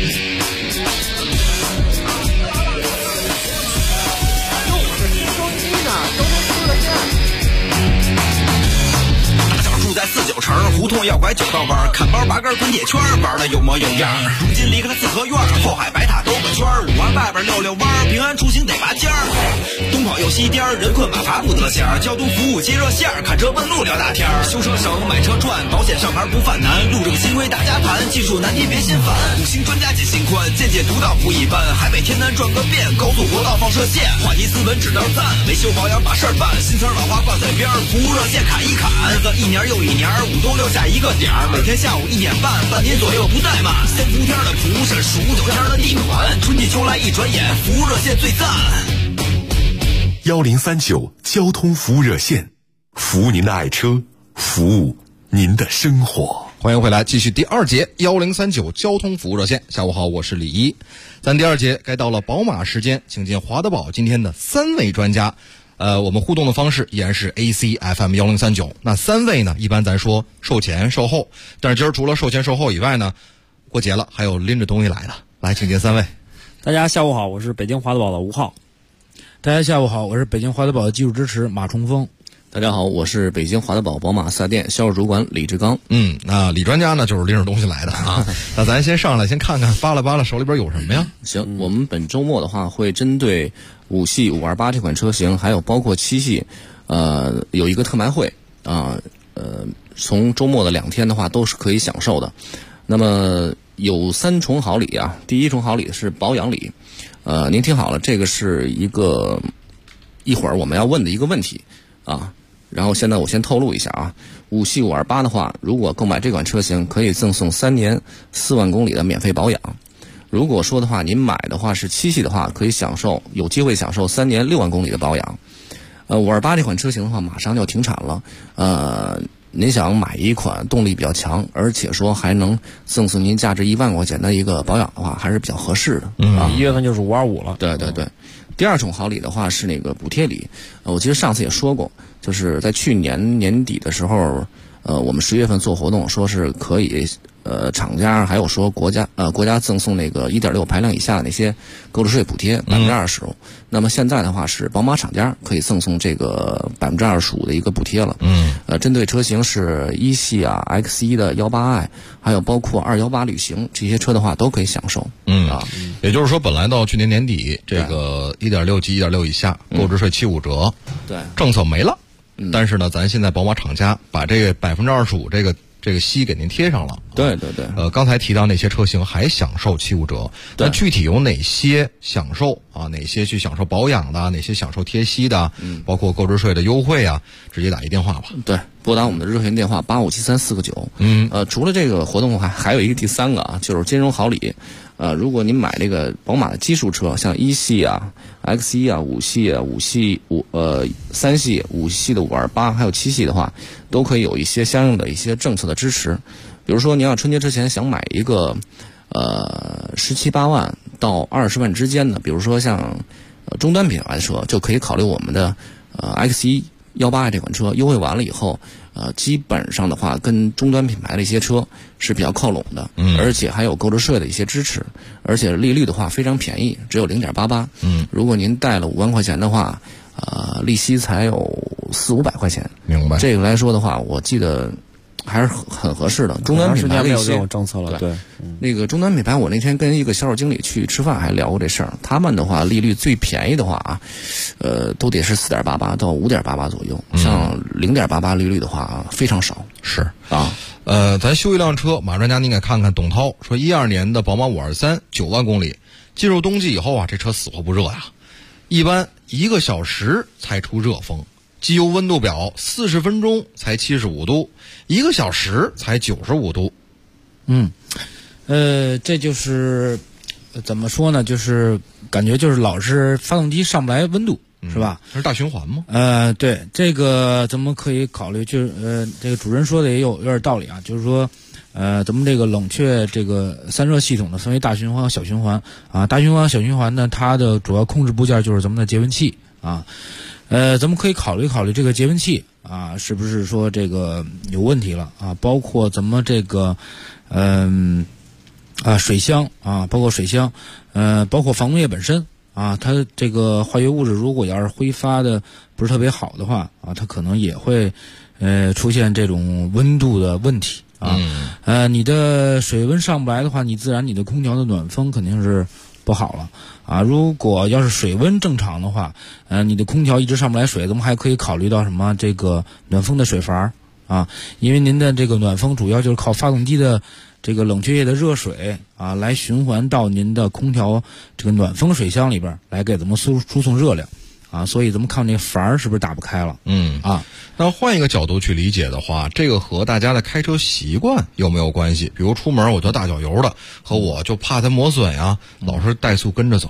在49城胡同要拐9道弯，看包拔根滚铁圈，玩的有模有样。如今离开了四合院，后海白塔兜个圈，5环外边溜弯，平安出行得拔尖儿。东跑又西颠，人困马乏不得闲。交通服务接热线，看车问路聊大天。修车省，买车赚，保险上牌不犯难。路政新规大家谈，技术难题别心烦。5星专家解心宽，见解独到不一般。海北天南转个遍，高速国道放射线。话题斯文指道赞，维修保养把事儿办。新词老话挂在边，服务热线砍一砍。日子一年又一年，5都留下一个点儿，每天下午1点半，半年左右不怠慢。先伏天的服务是数9天的地款，春季秋来一转眼，服务热线最赞。 1039交通服务热线，服务您的爱车，服务您的生活。 欢迎回来，继续第二节1039交通服务热线。下午好，我是李一。咱第二节该到了宝马时间，请进华德宝今天的3位专家。我们互动的方式依然是 ACFM 1039。那3位呢，一般咱说售前售后，但是今儿除了售前售后以外呢，过节了还有拎着东西来的。来，请进3位。 大家下午好，我是北京华德宝的吴浩。 大家下午好，我是北京华德宝的技术支持马冲锋。 大家好，我是北京华德宝宝马4S店销售主管李志刚。 那李专家呢就是拎着东西来的啊。那咱先上来先看看，扒拉扒拉手里边有什么呀？ 行，我们本周末的话会针对5系528这款车型，还有包括7系，有一个特卖会啊，从周末的2天的话都是可以享受的。那么有3重好礼啊，第1重好礼是保养礼，您听好了，这个是一会儿我们要问的一个问题啊。然后现在我先透露一下啊，5系528的话，如果购买这款车型，可以赠送3年4万公里的免费保养。如果说的话，您买的话是7系的话，可以有机会享受3年6万公里的保养。528这款车型的话，马上就要停产了。您想买一款动力比较强，而且说还能赠送您价值1万块钱的一个保养的话，还是比较合适的。 1月份就是525了。 对对对。第2重好礼的话是那个补贴礼，我其实上次也说过，就是在去年年底的时候，我们10月份做活动，说是可以，厂家还有说国家赠送那个 1.6 排量以下的那些购置税补贴25%。那么现在的话是宝马厂家可以赠送这个25%的一个补贴了。针对车型是1系啊 X1 的18i，还有包括218旅行这些车的话都可以享受。 也就是说，本来到去年年底，这个 1.6 及 1.6 以下购置税75折， 对， 政策没了。但是呢，咱现在宝马厂家把这个25%这个息给您贴上了。 对对对。 刚才提到那些车型还享受75折，那具体有哪些享受啊？哪些去享受保养的？哪些享受贴息的？包括购置税的优惠啊，直接打一电话吧。 对，拨打我们的热线电话857349。除了这个活动还有一个第3个啊，就是金融好礼。如果您买这个宝马的基数车，像1系啊、X1 啊、5系啊、3系、5系的528，还有7系的话，都可以有一些相应的一些政策的支持。比如说，您要春节之前想买一个17、18万到20万之间的，比如说像终端品牌的车，就可以考虑我们的X1 18i 这款车，优惠完了以后，基本上的话跟终端品牌的一些车是比较靠拢的，而且还有购置税的一些支持，而且利率的话非常便宜，只有 0.88。如果您贷了5万块钱的话，利息才有400-500块钱。 明白。 这个来说的话，我记得还是很合适的。终端品牌的一些这种政策了，对。 那个终端品牌，我那天跟一个销售经理去吃饭还聊过这事儿。他们的话，利率最便宜的话啊，都得是4.88到5.88左右。像0.88利率的话，非常少。 是啊， 咱修一辆车，马专家您给看看。董涛说，12年的宝马523 9万公里，进入冬季以后啊，这车死活不热呀，一般1个小时才出热风。机油温度表40分钟才75度，1个小时才95度。 这就是怎么说呢？就是感觉就是老是发动机上不来温度，是吧？ 这是大循环吗？ 对，这个咱们可以考虑，就是这个主任说的也有点道理啊，就是说，咱们这个冷却这个散热系统呢，分为大循环和小循环啊。大循环、小循环呢，它的主要控制部件就是咱们的节温器啊。咱们可以考虑考虑这个节温器啊，是不是说这个有问题了啊？包括咱们这个，水箱啊，包括水箱，包括防冻液本身啊，它这个化学物质如果要是挥发的不是特别好的话啊，它可能也会出现这种温度的问题啊。你的水温上不来的话，你自然你的空调的暖风肯定是不好了啊。如果要是水温正常的话，你的空调一直上不来水，咱们还可以考虑到什么这个暖风的水阀啊，因为您的这个暖风主要就是靠发动机的这个冷却液的热水啊，来循环到您的空调这个暖风水箱里边来给咱们输送热量啊，所以咱们看这个阀是不是打不开了？ 那换一个角度去理解的话，这个和大家的开车习惯有没有关系？比如出门我就大脚油的，和我就怕它磨损呀，老是怠速跟着走。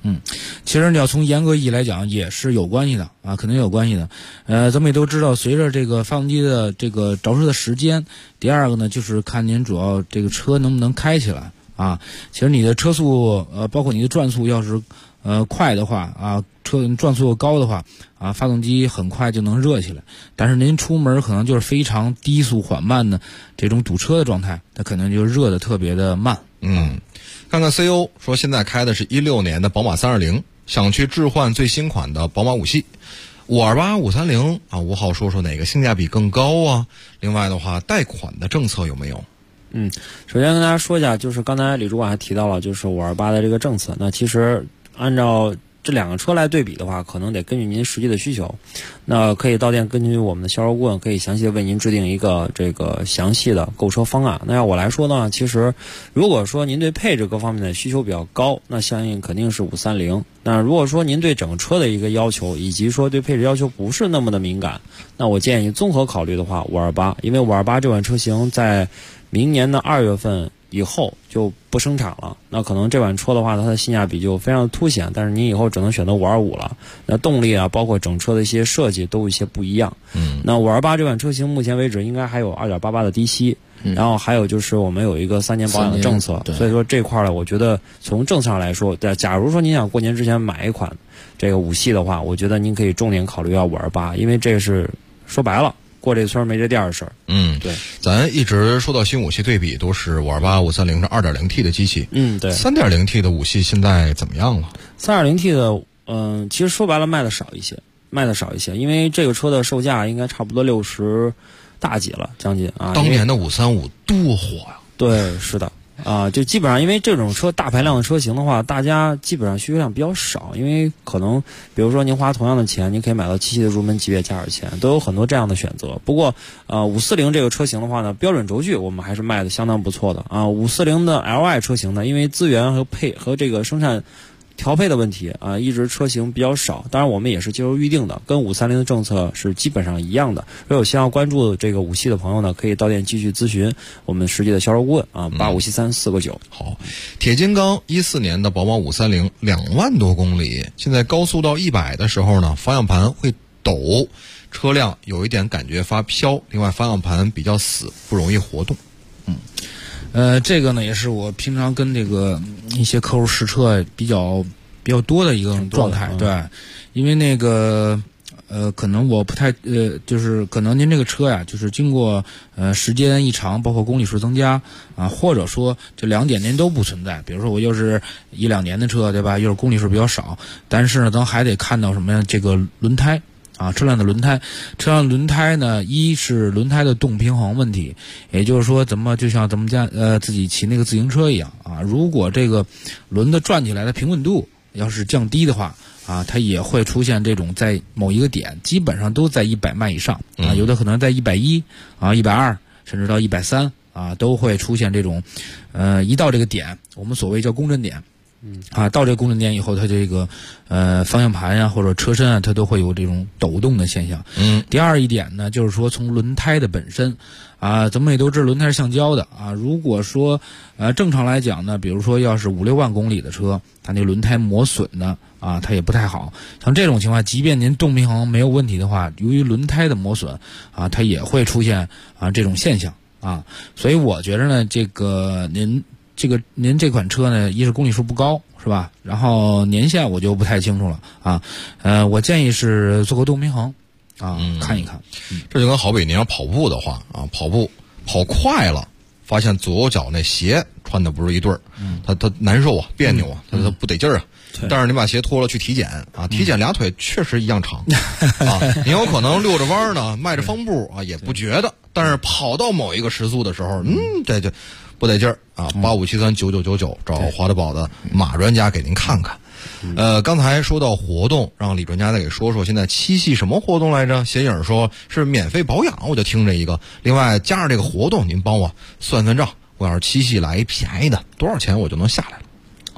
其实你要从严格意义来讲也是有关系的啊，肯定有关系的。咱们也都知道，随着这个发动机的这个着车的时间，第二个呢就是看您主要这个车能不能开起来啊。其实你的车速包括你的转速要是快的话啊，车转速高的话啊，发动机很快就能热起来。但是您出门可能就是非常低速缓慢的这种堵车的状态，它可能就热的特别的慢。 看看 CEO 说现在开的是16年的宝马320，想去置换最新款的宝马5系。528、530啊，5号说说哪个性价比更高啊？另外的话，贷款的政策有没有？ 首先跟大家说一下，就是刚才李主管还提到了，就是528的这个政策。那其实按照这两个车来对比的话，可能得根据您实际的需求，那可以到店根据我们的销售顾问可以详细的为您制定一个这个详细的购车方案。那要我来说呢，其实如果说您对配置各方面的需求比较高，那相应肯定是530。那如果说您对整个车的一个要求以及说对配置要求不是那么的敏感，那我建议综合考虑的话528，因为528这款车型在明年的2月份以后就不生产了，那可能这款车的话它的性价比就非常的凸显，但是你以后只能选择525了。那动力啊，包括整车的一些设计都有一些不一样。那528这款车型目前为止应该还有 2.88 的低息，然后还有就是我们有一个3年保养的政策，所以说这块呢，我觉得从政策上来说，假如说您想过年之前买一款这个5系的话，我觉得您可以重点考虑要528，因为这个是说白了过这村没这店的事儿。 对，咱一直说到新5系对比都是528、530是 2.0T 的机器。 对。 3.0T 的5系现在怎么样了？ 3.0T 的其实说白了卖的少一些，因为这个车的售价应该差不多60大几了，将近啊。 当年的535多火呀！ 对，是的。就基本上因为这种车大排量的车型的话，大家基本上需求量比较少，因为可能比如说您花同样的钱，您可以买到7系的入门级别驾驶钱，都有很多这样的选择。不过540这个车型的话呢，标准轴距我们还是卖的相当不错的啊。540的 LI 车型呢，因为资源和这个生产调配的问题啊，一直车型比较少，当然我们也是接受预定的，跟530的政策是基本上一样的。如果有希望关注这个5系的朋友呢，可以到店继续咨询我们实际的销售顾问啊，8573-4个9。 好，铁金刚14年的宝马530 2万多公里，现在高速到100的时候呢，方向盘会抖，车辆有一点感觉发飘，另外方向盘比较死，不容易活动。 这个呢也是我平常跟这个一些客户试车比较多的一个状态，对，因为那个可能我不太就是可能您这个车呀，就是经过时间一长，包括公里数增加啊，或者说这2点您都不存在，比如说我又是1-2年的车，对吧？又是公里数比较少，但是呢，咱还得看到什么呀？这个轮胎。车辆的轮胎呢，一是轮胎的动平衡问题，也就是说就像咱们家自己骑那个自行车一样啊，如果这个轮子转起来的平稳度要是降低的话啊，它也会出现这种在某一个点基本上都在100迈以上啊，有的可能在110啊、120甚至到130啊，都会出现这种一到这个点，我们所谓叫共振点。到这个共振点以后，它这个方向盘呀或者车身啊，它都会有这种抖动的现象。第二一点呢，就是说从轮胎的本身啊，咱们也都知道轮胎是橡胶的啊。如果说正常来讲呢，比如说要是5-6万公里的车，它那轮胎磨损的啊，它也不太好。像这种情况，即便您动平衡没有问题的话，由于轮胎的磨损啊，它也会出现这种现象啊。所以我觉得呢，这个您这款车呢，一是公里数不高，是吧？然后年限我就不太清楚了啊。我建议是做个动平衡啊，看一看。 这就跟好比您要跑步的话啊，跑快了，发现左右脚那鞋穿的不是一对儿，它难受啊，别扭啊，它不得劲儿啊。但是你把鞋脱了去体检啊，体检俩腿确实一样长啊，你有可能溜着弯呢，迈着方步啊，也不觉得，但是跑到某一个时速的时候，这就不得劲儿啊！85739999找华德宝的马专家给您看看。刚才说到活动，让李专家再给说说现在7系什么活动来着？显影说是免费保养，我就听这一个。另外加上这个活动，您帮我算账，我要是7系来便宜的，多少钱我就能下来了？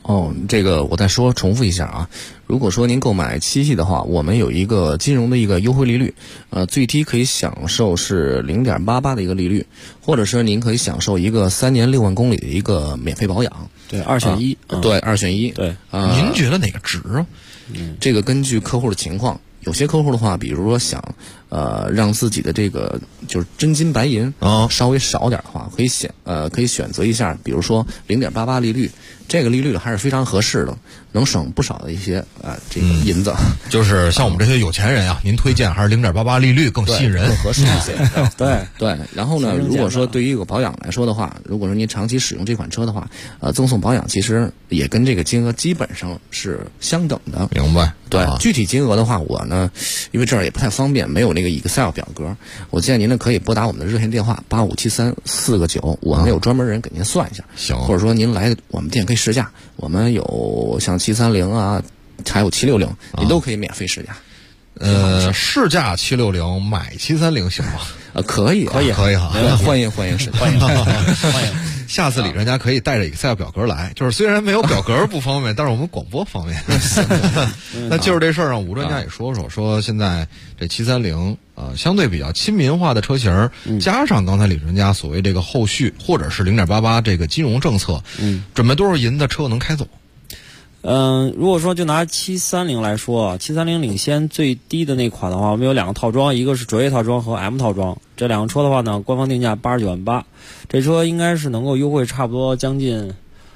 这个我再重复一下啊。如果说您购买7系的话，我们有一个金融的一个优惠利率，最低可以享受是 0.88 的一个利率，或者是您可以享受一个3年6万公里的一个免费保养。 对，2选1。 对，2选1。 对， 您觉得哪个值啊？ 这个根据客户的情况，有些客户的话，比如说想让自己的这个就是真金白银稍微少点的话，可以选择一下，比如说 0.88 利率，这个利率还是非常合适的，能省不少的一些这个银子。 就是像我们这些有钱人啊，您推荐还是 0.88 利率更吸引人， 更合适一些。 对对。然后呢，如果说对于一个保养来说的话，如果说您长期使用这款车的话，赠送保养其实也跟这个金额基本上是相等的。 明白。 对，具体金额的话，我呢，因为这儿也不太方便，没有那个 Excel 表格，我建议您呢可以拨打我们的热线电话8573-4个9，我们有专门人给您算一下。 行。 或者说您来我们店可以试驾，我们有像730啊，还有760，你都可以免费试驾。 试驾760，买730行吗？ 可以哈，欢迎试驾，欢迎。 下次李专家可以带着 Excel 表格来，就是虽然没有表格不方便，但是我们广播方便。那就是这事儿让吴专家也说现在这730相对比较亲民化的车型，加上刚才李专家所谓这个后续或者是 0.88 这个金融政策，准备多少银的车能开走？ 如果说就拿730来说，730领先最低的那款的话，我们有2个套装，一个是卓越套装和 M 套装。这2个车的话呢，官方定价89万8，这车应该是能够优惠差不多将近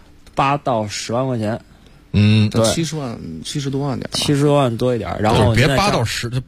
8到10万块钱。 对，70多万点 ，70多万多一点。然后别8到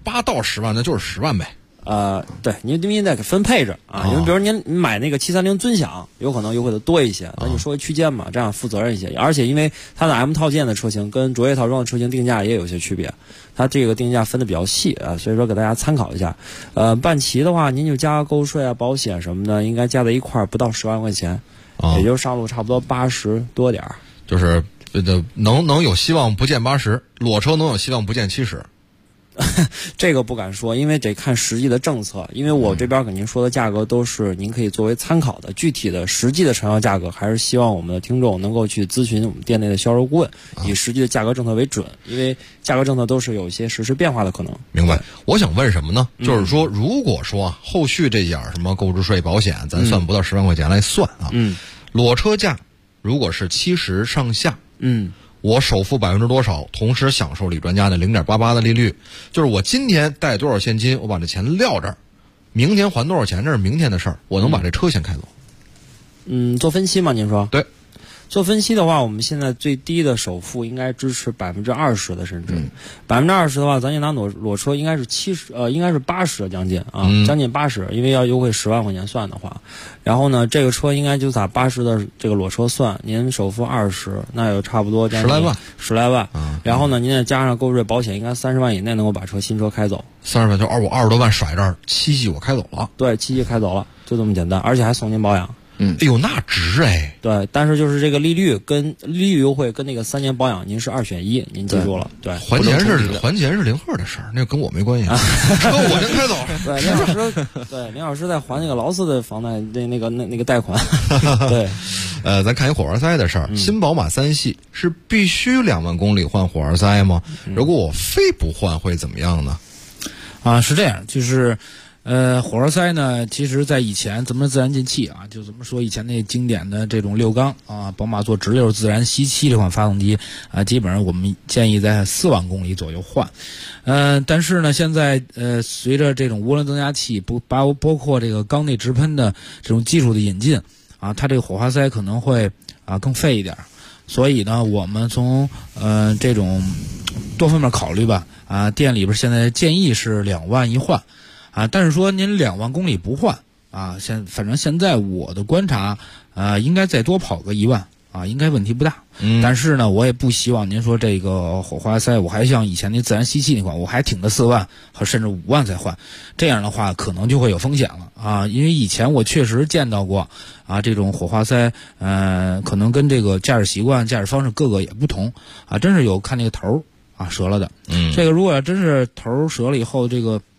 10万，那就是10万呗。 对，您得给分配着啊。因为比如您买那个730尊享，有可能优惠的多一些，那就说区间嘛，这样负责任一些。而且因为它的 M 套件的车型跟卓越套装的车型定价也有些区别，它这个定价分的比较细啊，所以说给大家参考一下。办齐的话，您就加购置税啊、保险什么的，应该加在一块儿不到10万块钱，也就是上路差不多80多点儿。 就是能有希望不见80，裸车能有希望不见70。 这个不敢说，因为得看实际的政策。因为我这边给您说的价格都是您可以作为参考的，具体的实际的成交价格还是希望我们的听众能够去咨询我们店内的销售顾问，以实际的价格政策为准，因为价格政策都是有一些实时变化的可能。 明白。我想问什么呢？就是说，如果说后续这点什么购置税、保险，咱算不到10万块钱来算啊，裸车价如果是70上下，我首付多少，同时享受李专家的 0.88 的利率，就是我今天带多少现金，我把这钱撂这儿，明天还多少钱，这是明天的事儿，我能把这车先开走。 做分期吗？您说？ 对。 做分期的话，我们现在最低的首付应该支持20%的，甚至20%的话，咱就拿裸车应该是应该是80的将近啊，将近80，因为要优惠10万块钱算的话，然后呢，这个车应该就打80的这个裸车算，您首付20，那有差不多将近10来万，然后呢，您再加上购置税、保险，应该30万以内能够把新车开走。 30万就我20多万甩这儿，7系我开走了。 对，7系开走了，就这么简单，而且还送您保养。 哎呦，那值哎！ 对，但是就是这个利率优惠跟那个3年保养，您是2选1，您记住了。对， 还钱是零号的事儿，那跟我没关系。车我先开走。 对，林老师在还那个劳斯的房贷那个贷款。对， 咱看一火花塞的事儿。新宝马3系是必须2万公里换火花塞吗？如果我非不换会怎么样呢？ 是这样，就是。火花塞呢，其实在以前咱们自然进气啊，就怎么说以前那经典的这种6缸啊，宝马做直流自然吸气这款发动机啊，基本上我们建议在4万公里左右换。但是呢，现在随着这种涡轮增压器包括这个缸内直喷的这种技术的引进啊，它这个火花塞可能会更费一点，所以呢，我们从这种多方面考虑吧店里边现在建议是2万一换。但是说您2万公里不换反正现在我的观察应该再多跑个1万应该问题不大。但是呢，我也不希望您说这个火花塞我还像以前那自然吸气那款，我还挺着4万和甚至5万再换，这样的话可能就会有风险了因为以前我确实见到过这种火花塞可能跟这个驾驶习惯、驾驶方式各个也不同真是有看那个头折了的。这个如果要真是头折了以后，这个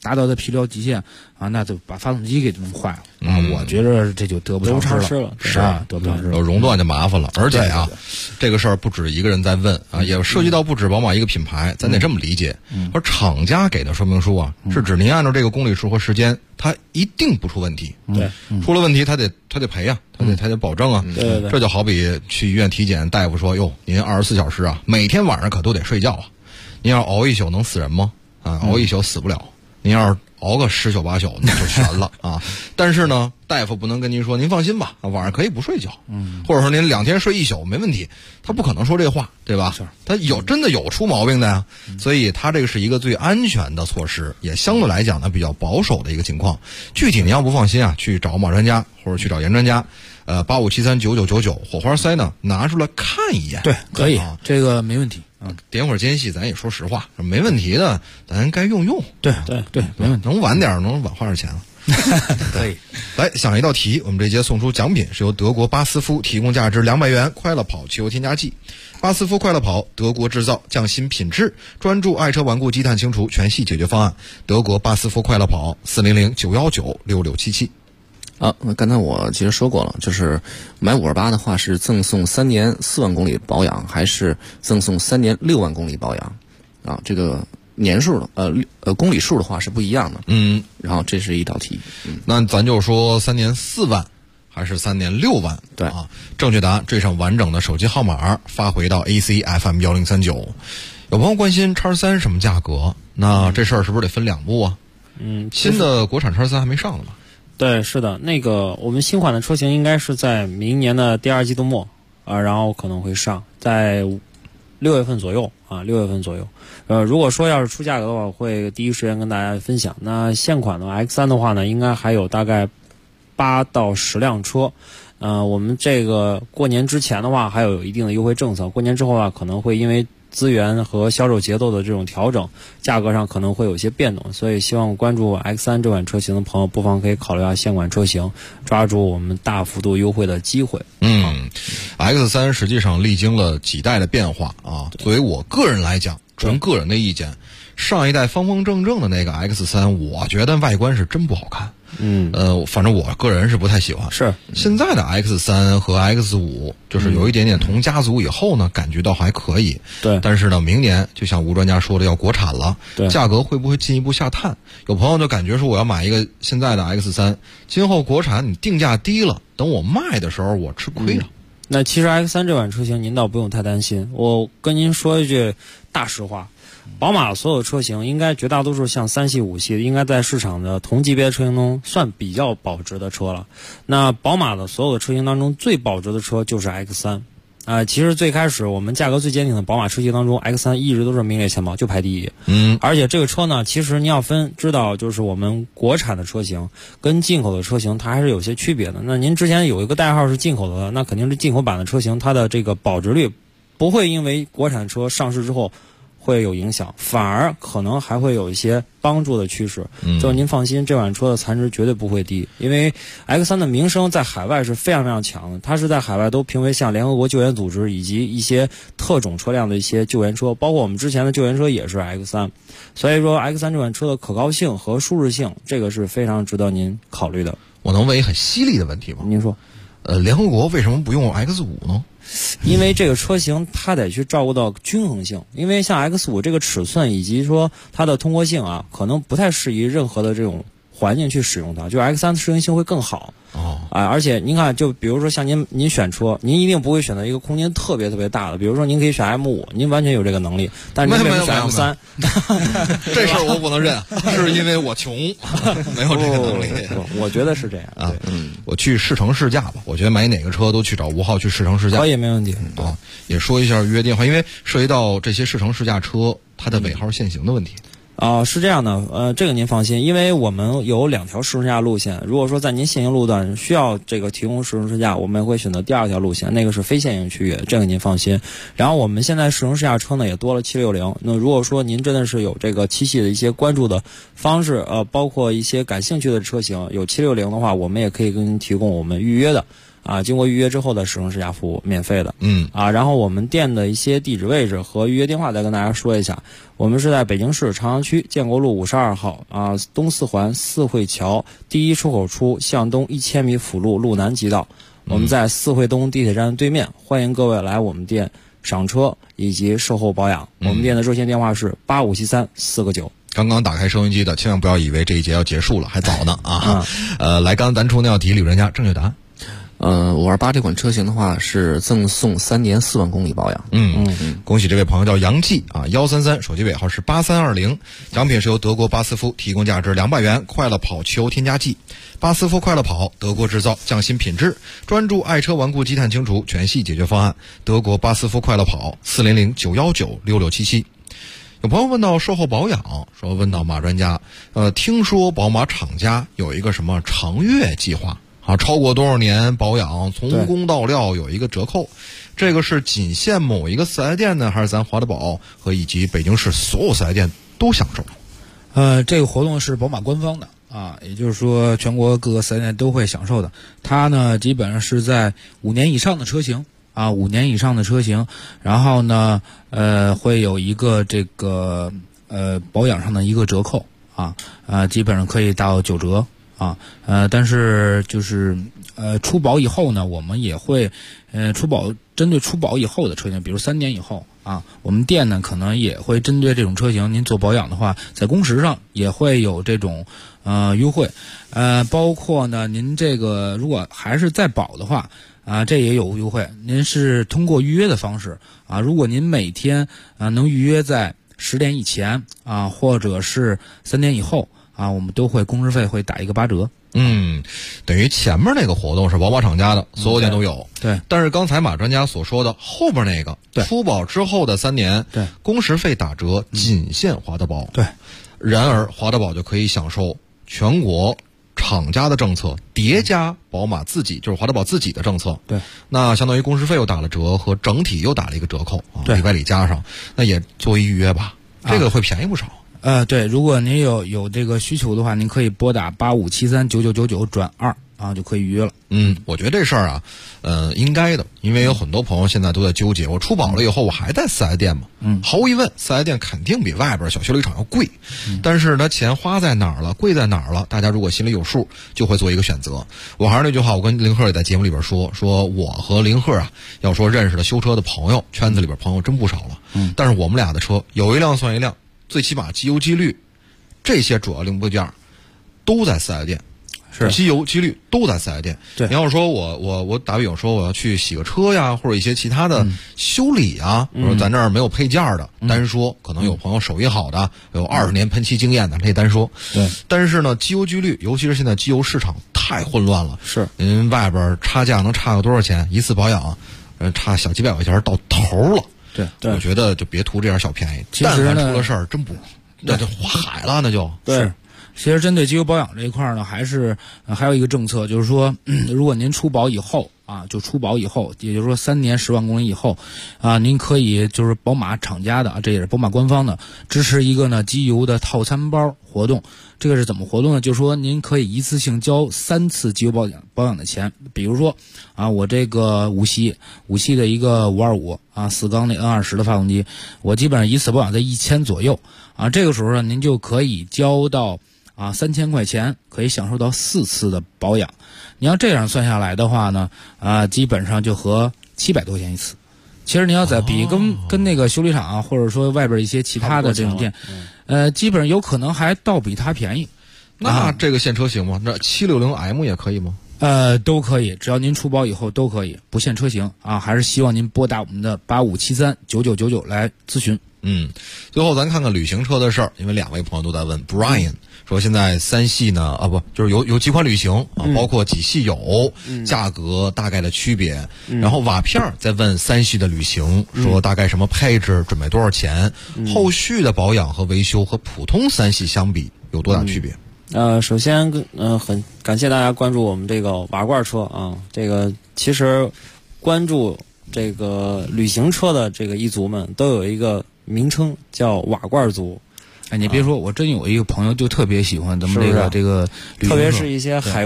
达到的疲劳极限啊，那就把发动机给弄坏了啊！我觉得这就得不偿失了，是啊，得不偿失了。 有熔断就麻烦了，而且啊，这个事儿不止一个人在问啊，也涉及到不止宝马一个品牌，咱得这么理解。而厂家给的说明书啊，是指您按照这个公里数和时间，它一定不出问题。 对， 出了问题他得赔啊，他得保证啊。 对， 这就好比去医院体检，大夫说哟，您24小时啊，每天晚上可都得睡觉啊。您要熬一宿能死人吗？啊，熬一宿死不了。您要是熬个10宿8宿，那就悬了啊！但是呢，大夫不能跟您说，您放心吧，晚上可以不睡觉，或者说您2天睡1宿没问题，他不可能说这话，对吧？他真的有出毛病的呀，所以他这个是一个最安全的措施，也相对来讲呢比较保守的一个情况。具体您要不放心啊，去找马专家或者去找严专家。85739999火花塞呢拿出来看一眼， 对，可以，这个没问题。 点会儿间隙，咱也说实话，没问题的，咱该用。 对，没问题。 能晚点，能晚花点钱了。 可以。 来想一道题，我们这节送出奖品是由德国巴斯夫提供价值200元快乐跑汽油添加剂。巴斯夫快乐跑，德国制造，匠心品质，专注爱车顽固积碳清除全系解决方案。德国巴斯夫快乐跑，400-919-6677。 刚才我其实说过了，就是买528的话是赠送3年4万公里保养，还是赠送3年6万公里保养啊？这个年数的公里数的话是不一样的。然后这是一道题。 那咱就说3年4万还是3年6万？ 对啊，正确答案缀上完整的手机号码发回到 ACFM 1039。有朋友关心X3什么价格？那这事儿是不是得分2步啊？新的国产X3还没上呢吧？ 对，是的，那个我们新款的车型应该是在明年的第2季度末然后可能会上，在6月份左右啊，6月份左右。如果说要是出价格的话，我会第一时间跟大家分享。那现款的 X3 的话呢，应该还有大概8到10辆车。我们这个过年之前的话，还有一定的优惠政策。过年之后啊，可能会因为资源和销售节奏的这种调整，价格上可能会有一些变动，所以希望关注 X3 这款车型的朋友，不妨可以考虑下现款车型，抓住我们大幅度优惠的机会。 X3 实际上历经了几代的变化啊。作为我个人来讲，纯个人的意见，上一代方方正正的那个 X3，我觉得外观是真不好看。反正我个人是不太喜欢。 是现在的 X3 和 X5，就是有一点点同家族以后呢，感觉到还可以。 对， 但是呢，明年就像吴专家说的，要国产了， 对， 价格会不会进一步下探？有朋友就感觉说，我要买一个现在的 X3，今后国产你定价低了，等我卖的时候我吃亏了。 那其实 X3 这款车型您倒不用太担心，我跟您说一句大实话。宝马所有车型应该绝大多数像3系5系应该在市场的同级别的车型中算比较保值的车了。那宝马的所有的车型当中最保值的车就是 X3。其实最开始我们价格最坚挺的宝马车型当中 X3 一直都是名列前茅，就排第一。而且这个车呢，其实你要知道就是我们国产的车型跟进口的车型它还是有些区别的。那您之前有一个代号是进口的，那肯定是进口版的车型，它的这个保值率不会因为国产车上市之后会有影响，反而可能还会有一些帮助的趋势。就是您放心，这款车的残值绝对不会低，因为 X3 的名声在海外是非常非常强的，它是在海外都评为像联合国救援组织以及一些特种车辆的一些救援车，包括我们之前的救援车也是 X3。所以说 X3 这款车的可靠性和舒适性，这个是非常值得您考虑的。 我能问一个很犀利的问题吗？ 您说。 联合国为什么不用 X5 呢？ 因为这个车型它得去照顾到均衡性，因为像 X5 这个尺寸以及说它的通过性啊，可能不太适宜任何的这种环境去使用它，就 X3 的适应性会更好。而且您看，就比如说像您选车，您一定不会选择一个空间特别特别大的，比如说您可以选 M5，您完全有这个能力，但是您为什么选 M3？ 这事儿我不能认，是因为我穷，没有这个能力。 我觉得是这样啊。 我去试乘试驾吧，我觉得买哪个车都去找吴浩去试乘试驾， 可以没问题啊。也说一下约定话，因为涉及到这些试乘试驾车它的尾号限行的问题。 是这样的，这个您放心，因为我们有2条试乘试驾路线。如果说在您限行路段需要这个提供试乘试驾，我们会选择第2条路线，那个是非限行区域，这个您放心。然后我们现在试乘试驾车呢也多了760，那如果说您真的是有这个7系的一些关注的方式，包括一些感兴趣的车型，有760的话，我们也可以给您提供我们预约的经过预约之后的使用试驾服务免费的。然后我们店的一些地址位置和预约电话再跟大家说一下。我们是在北京市朝阳区建国路52号东四环四惠桥第一出口处向东1000米辅路路南极道。我们在四惠东地铁站对面，欢迎各位来我们店赏车以及售后保养。我们店的热线电话是8573-4个9。 刚刚打开收音机的，千万不要以为这一节要结束了，还早呢来，刚刚咱出那道题，李专家正确答案。 528这款车型的话是赠送3年4万公里保养。 恭喜这位朋友叫杨记133，手机尾号是8320，奖品是由德国巴斯夫提供价值200元快乐跑汽油添加剂。巴斯夫快乐跑，德国制造，匠心品质，专注爱车顽固积碳清除全系解决方案。德国巴斯夫快乐跑，400-919-6677。有朋友问到售后保养，问到马专家，听说宝马厂家有一个什么长月计划超过多少年保养从工到料有一个折扣，这个是仅限某一个4S店呢，还是咱华德宝和以及北京市所有4S店都享受？ 这个活动是宝马官方的也就是说全国各个4S店都会享受的。它呢基本上是在5年以上的车型5年以上的车型，然后呢会有一个这个保养上的一个折扣基本上可以到9折。但是就是出保以后呢，我们也会针对出保以后的车型，比如3年以后我们店呢可能也会针对这种车型，您做保养的话，在工时上也会有这种优惠。包括呢您这个如果还是在保的话这也有优惠。您是通过预约的方式如果您每天能预约在10点以前或者是3点以后我们都会工时费会打一个8折。 等于前面那个活动是宝马厂家的，所有店都有。 对。 但是刚才马专家所说的后边那个，出保之后的3年， 对， 工时费打折，仅限华德宝。 对。 然而华德宝就可以享受全国厂家的政策叠加宝马自己，就是华德宝自己的政策。 对。 那相当于工时费又打了折，和整体又打了一个折扣里外里加上，那也作为预约吧，这个会便宜不少。 对，如果您有这个需求的话，您可以拨打85739999转2就可以预约了。 我觉得这事儿应该的，因为有很多朋友现在都在纠结，我出保了以后我还在4S店吗？毫无疑问，4S店肯定比外边小修理厂要贵，但是呢，钱花在哪儿了，贵在哪儿了，大家如果心里有数，就会做一个选择。我还是那句话，我跟林鹤也在节目里边说我和林鹤要说认识的修车的朋友，圈子里边朋友真不少了。但是我们俩的车有一辆算一辆。最起码机油机滤这些主要零部件都在4S店， 是机油机滤都在4S店。 对， 你要说我打比方说我要去洗个车呀，或者一些其他的修理比如咱这儿没有配件的，单说可能有朋友手艺好的，有20年喷漆经验的，可以单说。 对， 但是呢，机油机滤，尤其是现在机油市场太混乱了， 是您外边差价能差个多少钱？一次保养差小几百块钱到头了。 对， 我觉得就别图这点小便宜。 其实但凡出了事儿，真不，那就花海了，那就。 对，其实针对机油保养这一块呢，还有一个政策，就是说，如果您出保以后就出保以后，也就是说3年10万公里以后您可以就是宝马厂家的这也是宝马官方的支持一个呢机油的套餐包活动。这个是怎么活动呢？就是说您可以一次性交3次机油保养的钱。比如说我这个五系的一个5254缸那 N20 的发动机，我基本上一次保养在1000左右这个时候呢您就可以交到3000块钱，可以享受到4次的保养。你要这样算下来的话呢基本上就合700多块钱一次。其实你要在比跟那个修理厂或者说外边一些其他的这种店基本上有可能还倒比它便宜。 那这个现车行吗？那760M 也可以吗？ 都可以，只要您出保以后都可以，不限车型还是希望您拨打我们的85739999来咨询。 最后咱看看旅行车的事儿，因为2位朋友都在问。Brian 说现在3系呢就是有几款旅行包括几系有价格大概的区别。然后瓦片在问3系的旅行，说大概什么配置，准备多少钱，后续的保养和维修和普通3系相比有多大区别？ 首先很感谢大家关注我们这个瓦罐车这个其实关注这个旅行车的这个一族们都有一个名称叫瓦罐族。 你别说，我真有一个朋友就特别喜欢咱们这个旅行车， 特别是一些海归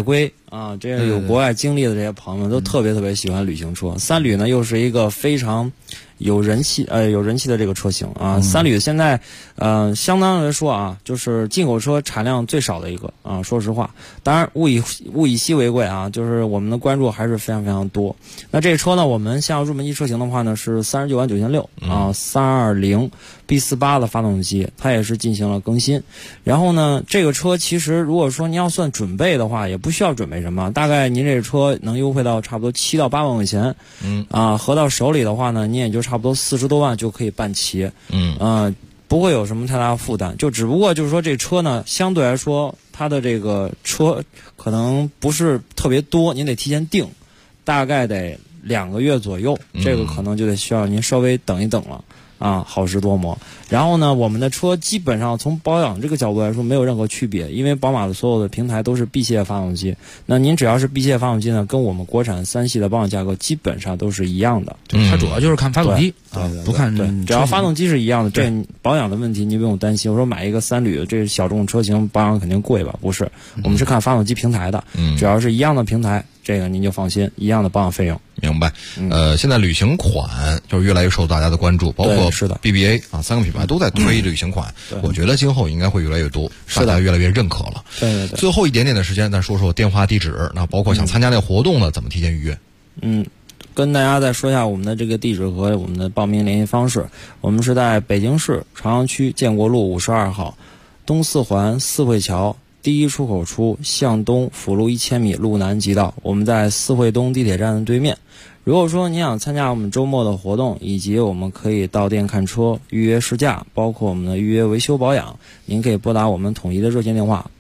啊，这个有国外经历的这些朋友们都特别特别喜欢旅行车。三旅呢又是一个非常有人气的这个车型啊。三旅现在相当来说啊，就是进口车产量最少的一个啊，说实话。当然物以稀为贵啊，就是我们的关注还是非常非常多。那这车呢，我们像入门级车型的话呢是39.96万啊，320 B48 的发动机，它也是进行了更新。然后呢，这个车其实如果说您要算准备的话，也不需要准备什么，大概您这车能优惠到差不多7到8万块钱，合到手里的话呢，您也就差不多40多万就可以办齐，不会有什么太大的负担，就只不过就是说这车呢，相对来说它的这个车可能不是特别多，您得提前订，大概得2个月左右，这个可能就得需要您稍微等一等了。啊，好事多磨。然后呢，我们的车基本上从保养这个角度来说没有任何区别，因为宝马的所有的平台都是 B 系列发动机。那您只要是 B 系列发动机呢，跟我们国产3系的保养价格基本上都是一样的。 它主要就是看发动机啊，不看只要发动机是一样的，这保养的问题你不用担心。我说买一个3旅这小众车型保养肯定贵吧？不是，我们是看发动机平台的，只要是一样的平台，这个您就放心，一样的保养费用。 明白。现在旅行款就是越来越受大家的关注，包括是的 BBA 啊，3个品牌都在推旅行款。我觉得今后应该会越来越多，大家越来越认可了。 对。 最后一点点的时间，咱说说电话地址，那包括想参加那个活动呢，怎么提前预约？ 跟大家再说一下我们的这个地址和我们的报名联系方式。我们是在北京市朝阳区建国路52号东四环四惠桥第一出口处向东辅路1000米路南即到，我们在四惠东地铁站的对面。如果说您想参加我们周末的活动，以及我们可以到店看车、预约试驾，包括我们的预约维修保养，您可以拨打我们统一的热线电话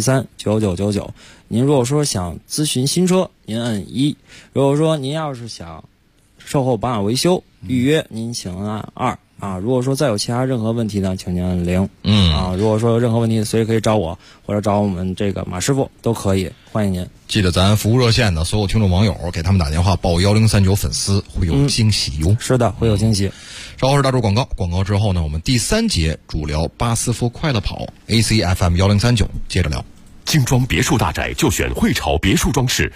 85739999。您如果说想咨询新车，您按1；如果说您要是想售后保养维修预约，您请按2。如果说再有其他任何问题呢，请您按0。如果说有任何问题，随时可以找我，或者找我们这个马师傅都可以，欢迎您。 记得咱服务热线的所有听众网友给他们打电话报1039粉丝，会有惊喜哟。 是的，会有惊喜。 稍后是大柱广告，广告之后呢，我们第3节主聊巴斯夫快乐跑 ACFM 1039，接着聊。 精装别墅大宅就选汇潮别墅装饰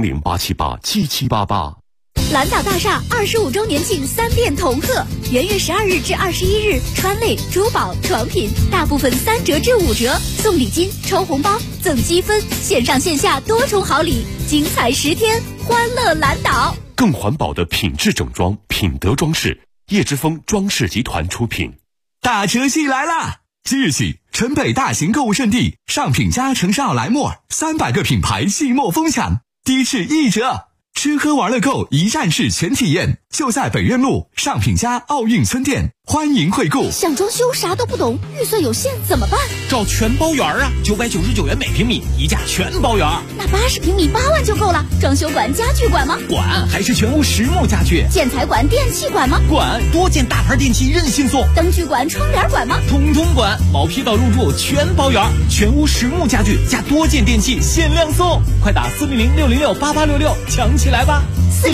，400-878-7788。 蓝岛大厦25周年庆3店同贺，元月12日至21日，穿类、珠宝、床品大部分3折至5折，送礼金、抽红包、赠积分，线上线下多重好礼，精彩10天，欢乐蓝岛。 更环保的品质整装，品德装饰，叶之峰装饰集团出品。 大车系来啦！即日起，城北大型购物胜地上品家城市奥莱莫尔300个品牌季末疯抢，低至1折。吃喝玩乐购一站式全体验，就在北苑路上品家奥运村店，欢迎惠顾。 想装修啥都不懂，预算有限怎么办？ 找全包园啊，999元每平米，一价全包园。 那80平米8万就够了。装修管、家具管吗？ 管，还是全屋实木家具。 建材管、电器管吗？ 管，多件大牌电器任性送。 灯具管、窗帘管吗？ 统统管，毛坯到入住全包园，全屋实木家具加多件电器限量送，快打400-606-8866抢起来吧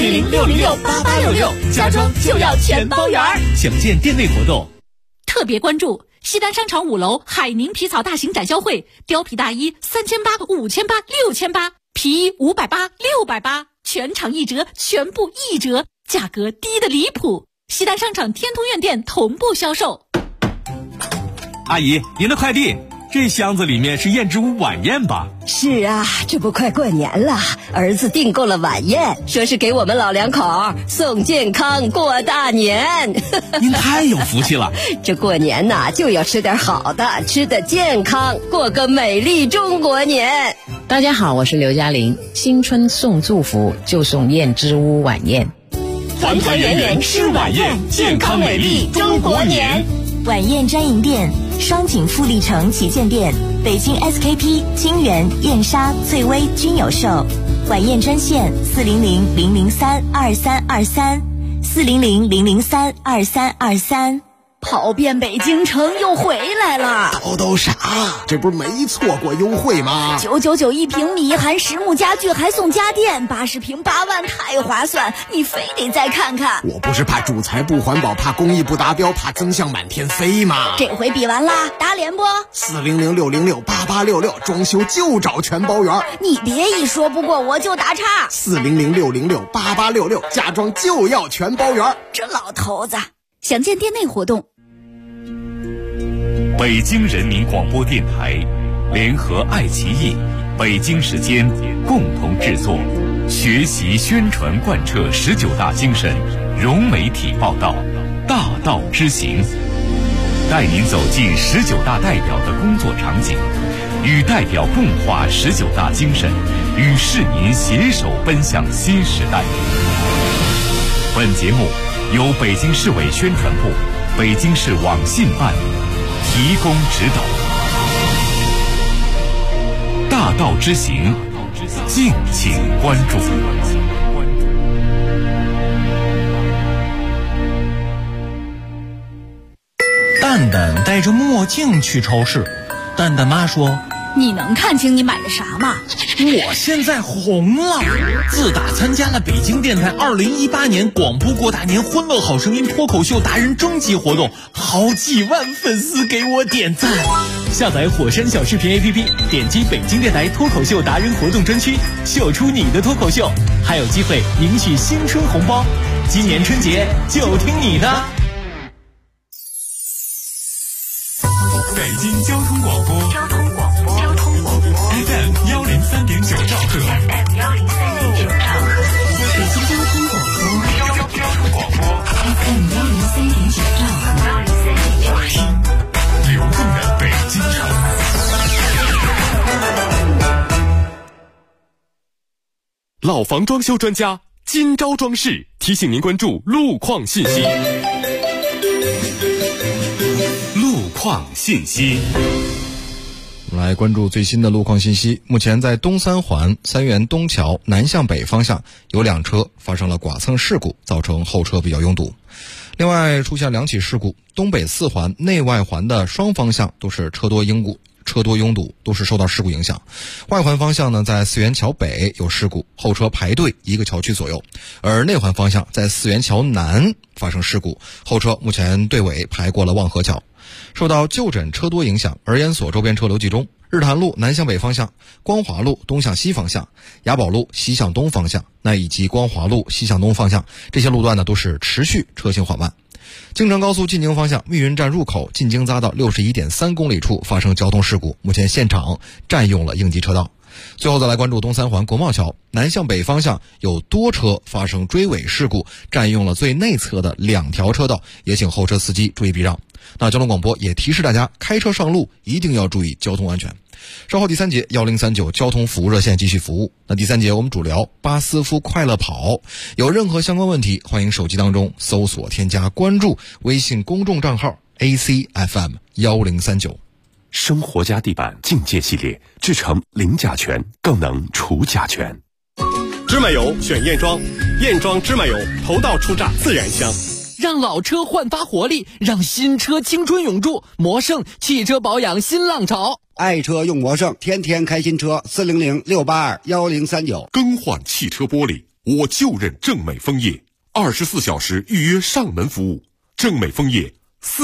！400-606-8866，家装就要全包园。 详见店内活动。 特别关注西单商场5楼海宁皮草大型展销会，貂皮大衣3800、5800、6800，皮衣580、680，全场1折，全部1折，价格低得离谱。西单商场天通苑店同步销售。 阿姨，您的快递。这箱子里面是燕之屋晚宴吧？ 是啊，这不快过年了，儿子订购了晚宴，说是给我们老两口送健康过大年。 您太有福气了。 这过年呐，就要吃点好的，吃得健康，过个美丽中国年。 大家好，我是刘嘉玲。新春送祝福，就送燕之屋晚宴。 团团圆圆吃晚宴，健康美丽中国年。 晚宴专营店：双井富力城旗舰店、北京 SKP、金源、燕莎、翠微均有售。晚宴专线400-003-2323，400-003-2323。 跑遍北京城又回来了。 都啥？这不是没错过优惠吗 ？999一平米，含实木家具还送家电，80平8万，太划算！你非得再看看。 我不是怕主材不环保，怕工艺不达标，怕增项满天飞吗？ 这回比完啦，打脸不？400-606-8866，装修就找全包圆。你别一说不过我就打岔。 400-606-8866，家装就要全包圆。 这老头子，详见店内活动。 北京人民广播电台联合爱奇艺、北京时间共同制作，学习宣传贯彻19大精神，融媒体报道，大道之行，带您走进19大代表的工作场景，与代表共话19大精神，与市民携手奔向新时代。本节目由北京市委宣传部、北京市网信办提供指导。大道之行，敬请关注。 蛋蛋戴着墨镜去超市，蛋蛋妈说：“ 你能看清你买的啥吗？” 我现在红了，自打参加了北京电台2018年广播过大年欢乐好声音脱口秀达人征集活动，好几万粉丝给我点赞。下载火山小视频 APP， 点击北京电台脱口秀达人活动专区，秀出你的脱口秀，还有机会赢取新春红包。今年春节就听你的。 北京交通广播FM 103.9兆赫，北京交通广播FM 103.9兆赫，听流动的北京城。 老房装修专家今朝装饰提醒您关注路况信息。 路况信息。 我们来关注最新的路况信息。目前在东三环三元东桥南向北方向有辆车发生了剐蹭事故，造成后车比较拥堵。另外出现2起事故，东北四环内外环的双方向都是车多拥堵，都是受到事故影响。外环方向呢，在四元桥北有事故，后车排队1个桥区左右；而内环方向在四元桥南发生事故，后车目前队尾排过了望河桥。受到就诊车多影响，儿研所周边车流集中，日坛路南向北方向、光华路东向西方向、雅宝路西向东方向，以及光华路西向东方向，这些路段呢都是持续车行缓慢。京承高速进京方向密云站入口进京匝道61.3公里处发生交通事故，目前现场占用了应急车道。最后再来关注东三环国贸桥南向北方向有多车发生追尾事故，占用了最内侧的2条车道，也请后车司机注意避让。交通广播也提示大家，开车上路一定要注意交通安全。稍后第3节1039交通服务热线继续服务。第3节我们主聊巴斯夫快乐跑，有任何相关问题，欢迎手机当中搜索添加关注微信公众账号 ACFM 1039。 生活家地板境界系列，制成零甲醛，更能除甲醛。 芝麻油选燕庄，燕庄芝麻油头道出榨自然香。 让老车焕发活力，让新车青春永驻。魔胜汽车保养新浪潮， 爱车用魔胜，天天开新车。400-682-1039。 更换汽车玻璃，我就认正美枫叶，24小时预约上门服务。正美枫叶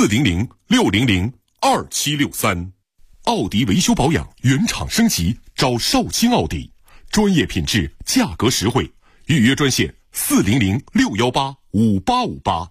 400-600-2763。奥迪维修保养原厂升级，找少卿奥迪，专业品质，价格实惠。预约专线400-618-5858。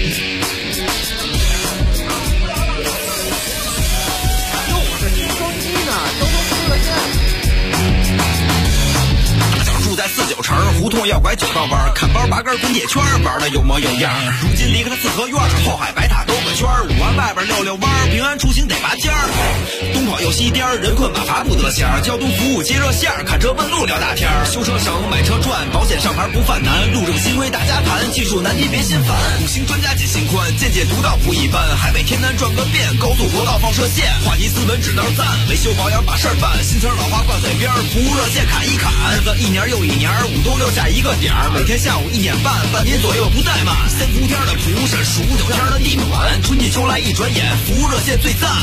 住在49城胡同要拐9道弯，看包拔根滚铁圈，玩的有模有样。如今离开了四合院，后海白塔兜个圈，5环外边溜溜弯，平安出行得拔尖儿。东跑又西颠，人困马乏不得闲。交通服务接热线，看车问路聊大天。修车省，买车赚，保险上牌不犯难。路政新规大家谈， 技术难，你别心烦。五星专家解心宽，见解独到不一般。海北天南转个遍，高速国道放射线，话题斯文只能赞。维修保养把事儿办，新词老话挂嘴边，服务热线砍一砍。日子一年又一年，5到6下一个点儿，每天下午1点半，半年左右不怠慢。3伏天的蒲是数9天的地暖，春季秋来一转眼，服务热线最赞。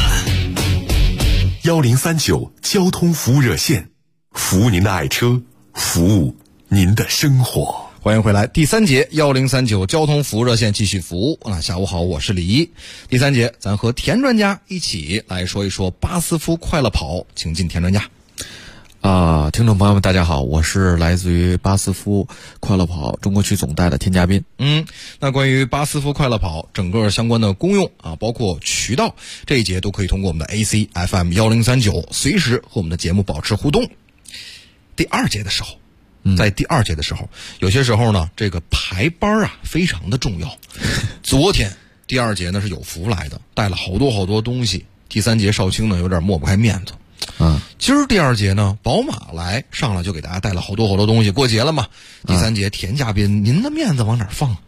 1039交通服务热线，服务您的爱车，服务您的生活。 欢迎回来，第3节1039交通服务热线继续服务。下午好，我是李一。第3节，咱和田专家一起来说一说巴斯夫快乐跑，请进田专家。 听众朋友们大家好，我是来自于巴斯夫快乐跑中国区总代的田嘉宾。 那关于巴斯夫快乐跑整个相关的功用包括渠道，这一节都可以通过我们的 AC FM 1039随时和我们的节目保持互动。第2节的时候，在第2节的时候，有些时候呢，这个排班非常的重要。昨天第2节呢是有福来的，带了好多东西。第3节少卿呢有点抹不开面子。今儿第2节呢，宝马来上来就给大家带了好多东西，过节了嘛。第3节田嘉宾，您的面子往哪儿放？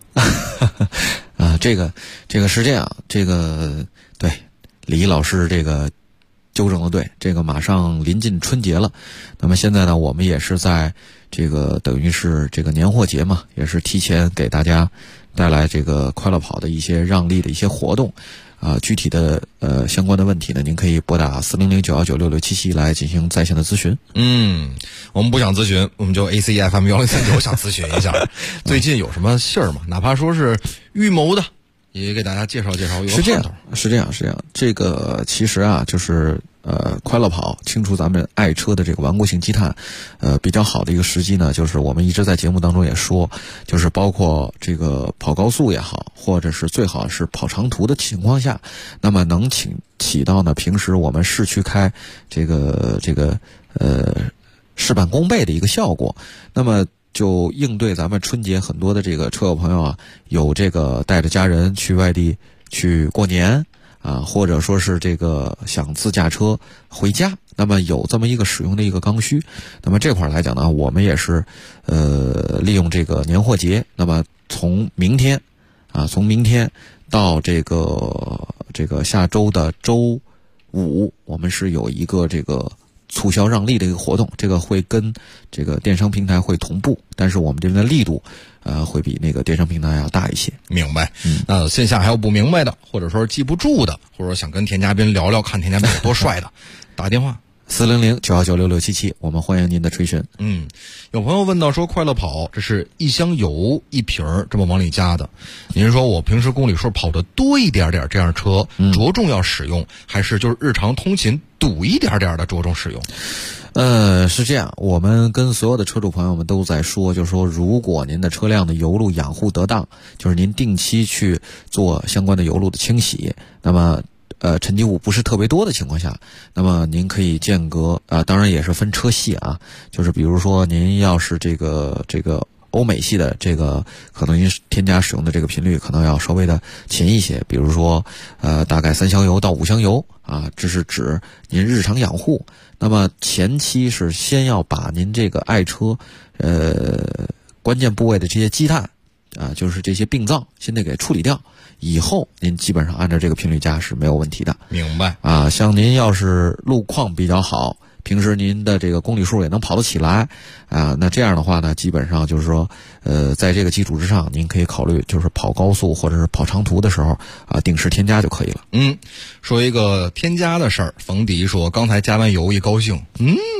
这个是这样，对李老师这个纠正的对，这个马上临近春节了，那么现在呢，我们也是在这个等于是这个年货节嘛，也是提前给大家带来这个快乐跑的一些让利的一些活动。具体的相关的问题呢，您可以拨打400-919-6677来进行在线的咨询。 我们不想咨询，我们就 ACFM 1039想咨询一下，最近有什么信儿吗？哪怕说是预谋的，也给大家介绍介绍。 是这样。这个其实就是快乐跑清除咱们爱车的这个顽固性积碳，比较好的一个时机呢，就是我们一直在节目当中也说，就是包括这个跑高速也好，或者是最好是跑长途的情况下，那么能起到呢平时我们市区开这个事半功倍的一个效果。那么就应对咱们春节很多的这个车友朋友有这个带着家人去外地去过年。或者说是这个想自驾车回家，那么有这么一个使用的一个刚需。那么这块来讲呢，我们也是利用这个年货节，那么从明天到这个下周的周5，我们是有一个这个促销让利的一个活动，这个会跟这个电商平台会同步，但是我们这边的力度会比那个电商平台要大一些。 明白。那线下还有不明白的，或者说记不住的，或者说想跟田嘉宾聊聊，看田嘉宾有多帅的，打电话 400-919-6677，我们欢迎您的垂询。 有朋友问到说，快乐跑这是1箱油1瓶这么往里加的，您说我平时公里数跑得多一点，这样车着重要使用，还是就是日常通勤堵一点的着重使用？ 是这样，我们跟所有的车主朋友们都在说，就是说如果您的车辆的油路养护得当，就是您定期去做相关的油路的清洗，那么沉积物不是特别多的情况下，那么您可以间隔当然也是分车系就是比如说您要是这个欧美系的这个，可能您添加使用的这个频率可能要稍微的勤一些，比如说大概3箱油到5箱油这是指您日常养护。那么前期是先要把您这个爱车关键部位的这些积碳就是这些病灶先得给处理掉，以后您基本上按照这个频率加是没有问题的。 明白。 像您要是路况比较好，平时您的这个公里数也能跑得起来那这样的话呢，基本上就是说在这个基础之上，您可以考虑就是跑高速或者是跑长途的时候定时添加就可以了。 说一个添加的事儿，冯迪说刚才加完油一高兴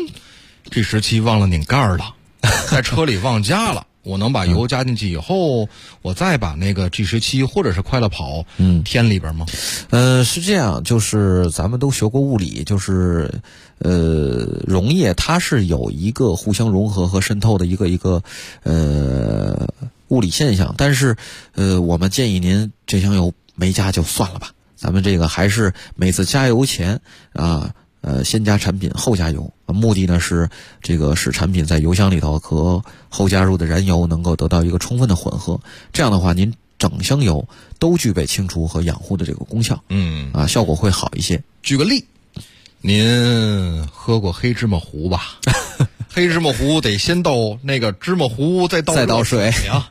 ，G17忘了拧盖了，在车里忘加了。我能把油加进去以后，我再把那个 G17 或者是快乐跑添里边吗？ 是这样，就是咱们都学过物理，就是溶液它是有一个互相融合和渗透的一个物理现象，但是我们建议您这箱油没加就算了吧，咱们这个还是每次加油前先加产品后加油，目的呢是这个使产品在油箱里头和后加入的燃油能够得到一个充分的混合，这样的话您整箱油都具备清除和养护的这个功效，效果会好一些。 举个例，您喝过黑芝麻糊吧？黑芝麻糊得先倒那个芝麻糊，再倒水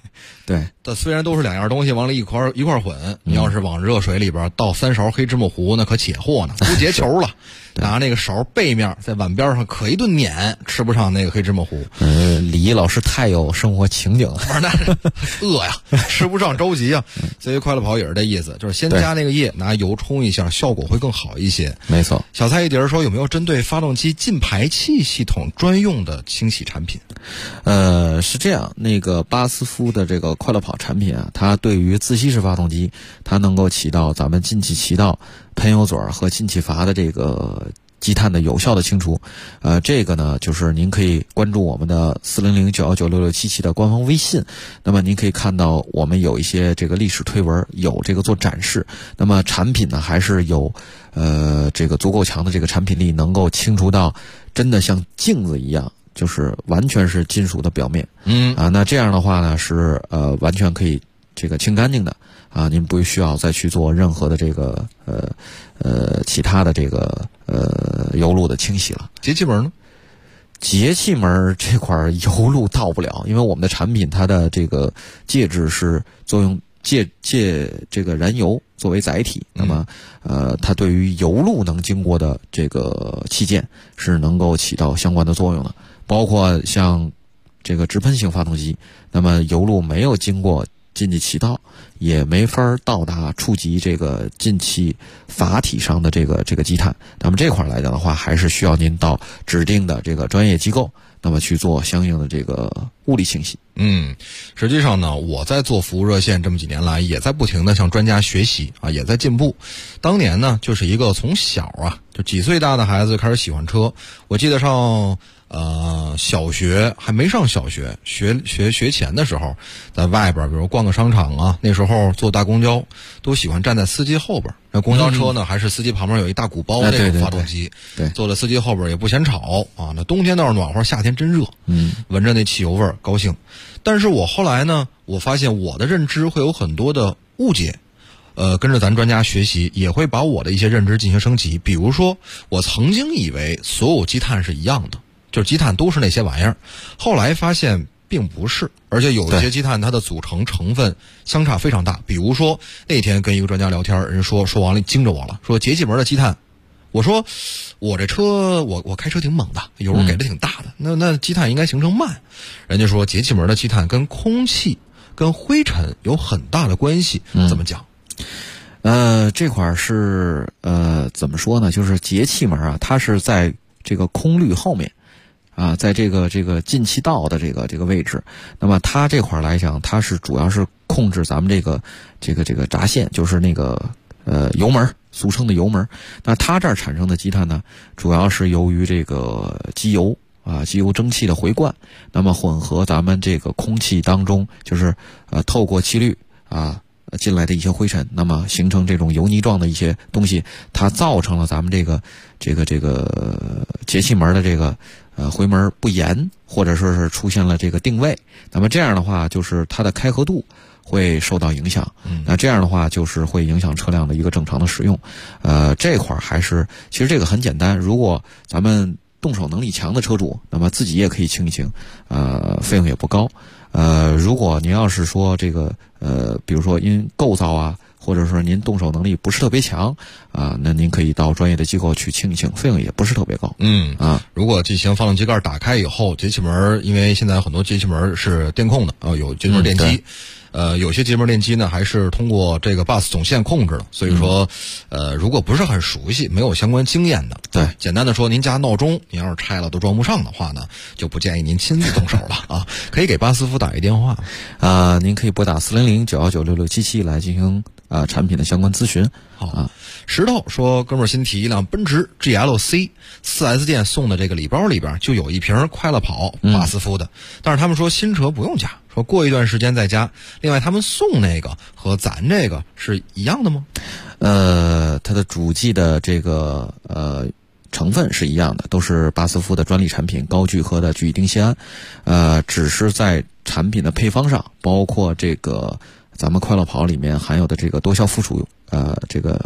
对， 但虽然都是两样东西往里一块混，你要是往热水里边倒3勺黑芝麻糊，那可且祸呢，不结球了。拿那个勺背面在碗边上可一顿碾，吃不上那个黑芝麻糊。 李毅老师太有生活情景了， 不是那饿呀，吃不上着急啊。所以快乐跑也是这意思，就是先加那个液，拿油冲一下，效果会更好一些。 没错。 小蔡一碟说有没有针对发动机进排气系统专用的清洗产品？ 是这样，那个巴斯夫的这个快乐跑产品啊，它对于自吸式发动机，它能够起到咱们进气气道、喷油嘴和进气阀的这个积碳的有效的清除。这个呢，就是您可以关注我们的400-919-6677的官方微信，那么您可以看到我们有一些这个历史推文，有这个做展示。那么产品呢，还是有这个足够强的这个产品力，能够清除到真的像镜子一样，就是完全是金属的表面。那这样的话呢，是完全可以这个清干净的啊，您不需要再去做任何的这个其他的这个油路的清洗了。 节气门呢？ 节气门这块油路到不了，因为我们的产品它的这个介质是作用借这个燃油作为载体，那么它对于油路能经过的这个器件是能够起到相关的作用的，包括像这个直喷型发动机，那么油路没有经过进气气道，也没法到达触及这个进气阀体上的这个积碳。那么这块来讲的话，还是需要您到指定的这个专业机构，那么去做相应的这个物理清洗。 实际上呢，我在做服务热线这么几年来，也在不停的向专家学习啊，也在进步。当年呢，就是一个从小啊，就几岁大的孩子开始喜欢车。我记得上小学还没上小学，学前的时候，在外边比如逛个商场啊，那时候坐大公交都喜欢站在司机后边。那公交车呢，还是司机旁边有一大鼓包那种发动机， 对， 坐在司机后边也不嫌吵啊。那冬天倒是暖和，夏天真热，闻着那汽油味儿高兴。但是我后来呢，我发现我的认知会有很多的误解。跟着咱专家学习，也会把我的一些认知进行升级。比如说，我曾经以为所有积碳是一样的，就是积碳都是那些玩意儿，后来发现并不是，而且有一些积碳它的组成成分相差非常大。比如说那天跟一个专家聊天，人说完了惊着我了，说节气门的积碳。我说我这车我开车挺猛的，油给的挺大的，那积碳应该形成慢。人家说节气门的积碳跟空气跟灰尘有很大的关系。怎么讲？ 这块是怎么说呢？就是节气门啊，它是在这个空滤后面啊，在这个进气道的这个位置。那么它这块来讲，它是主要是控制咱们这个闸线，就是那个油门，俗称的油门。那它这儿产生的积碳呢，主要是由于这个机油蒸汽的回灌，那么混合咱们这个空气当中，就是透过气滤进来的一些灰尘，那么形成这种油泥状的一些东西，它造成了咱们这个节气门的这个回门不严，或者说是出现了这个定位。那么这样的话，就是它的开合度会受到影响。那这样的话，就是会影响车辆的一个正常的使用。这块还是其实这个很简单，如果咱们动手能力强的车主，那么自己也可以清一清，费用也不高。如果您要是说这个比如说因构造啊，或者说您动手能力不是特别强那您可以到专业的机构去清一清，费用也不是特别高。 如果进行发动机盖打开以后，节气门，因为现在很多节气门是电控的有节气门电机。有些节气门电机呢，还是通过这个 bus 总线控制的，所以说，如果不是很熟悉，没有相关经验的， 对， 简单的说，您家闹钟，您要是拆了都装不上的话呢，就不建议您亲自动手了啊。可以给巴斯夫打一电话， 您可以拨打400-919-6677来进行产品的相关咨询。 好，石头说，哥们儿新提一辆奔驰 GLC 4S 店送的这个礼包里边就有一瓶快乐跑巴斯夫的，但是他们说新车不用加，说过一段时间再加。另外他们送那个和咱这个是一样的吗？ 它的主机的这个成分是一样的，都是巴斯夫的专利产品高聚合的聚乙丁酰胺，只是在产品的配方上，包括这个咱们快乐跑里面含有的这个多效附属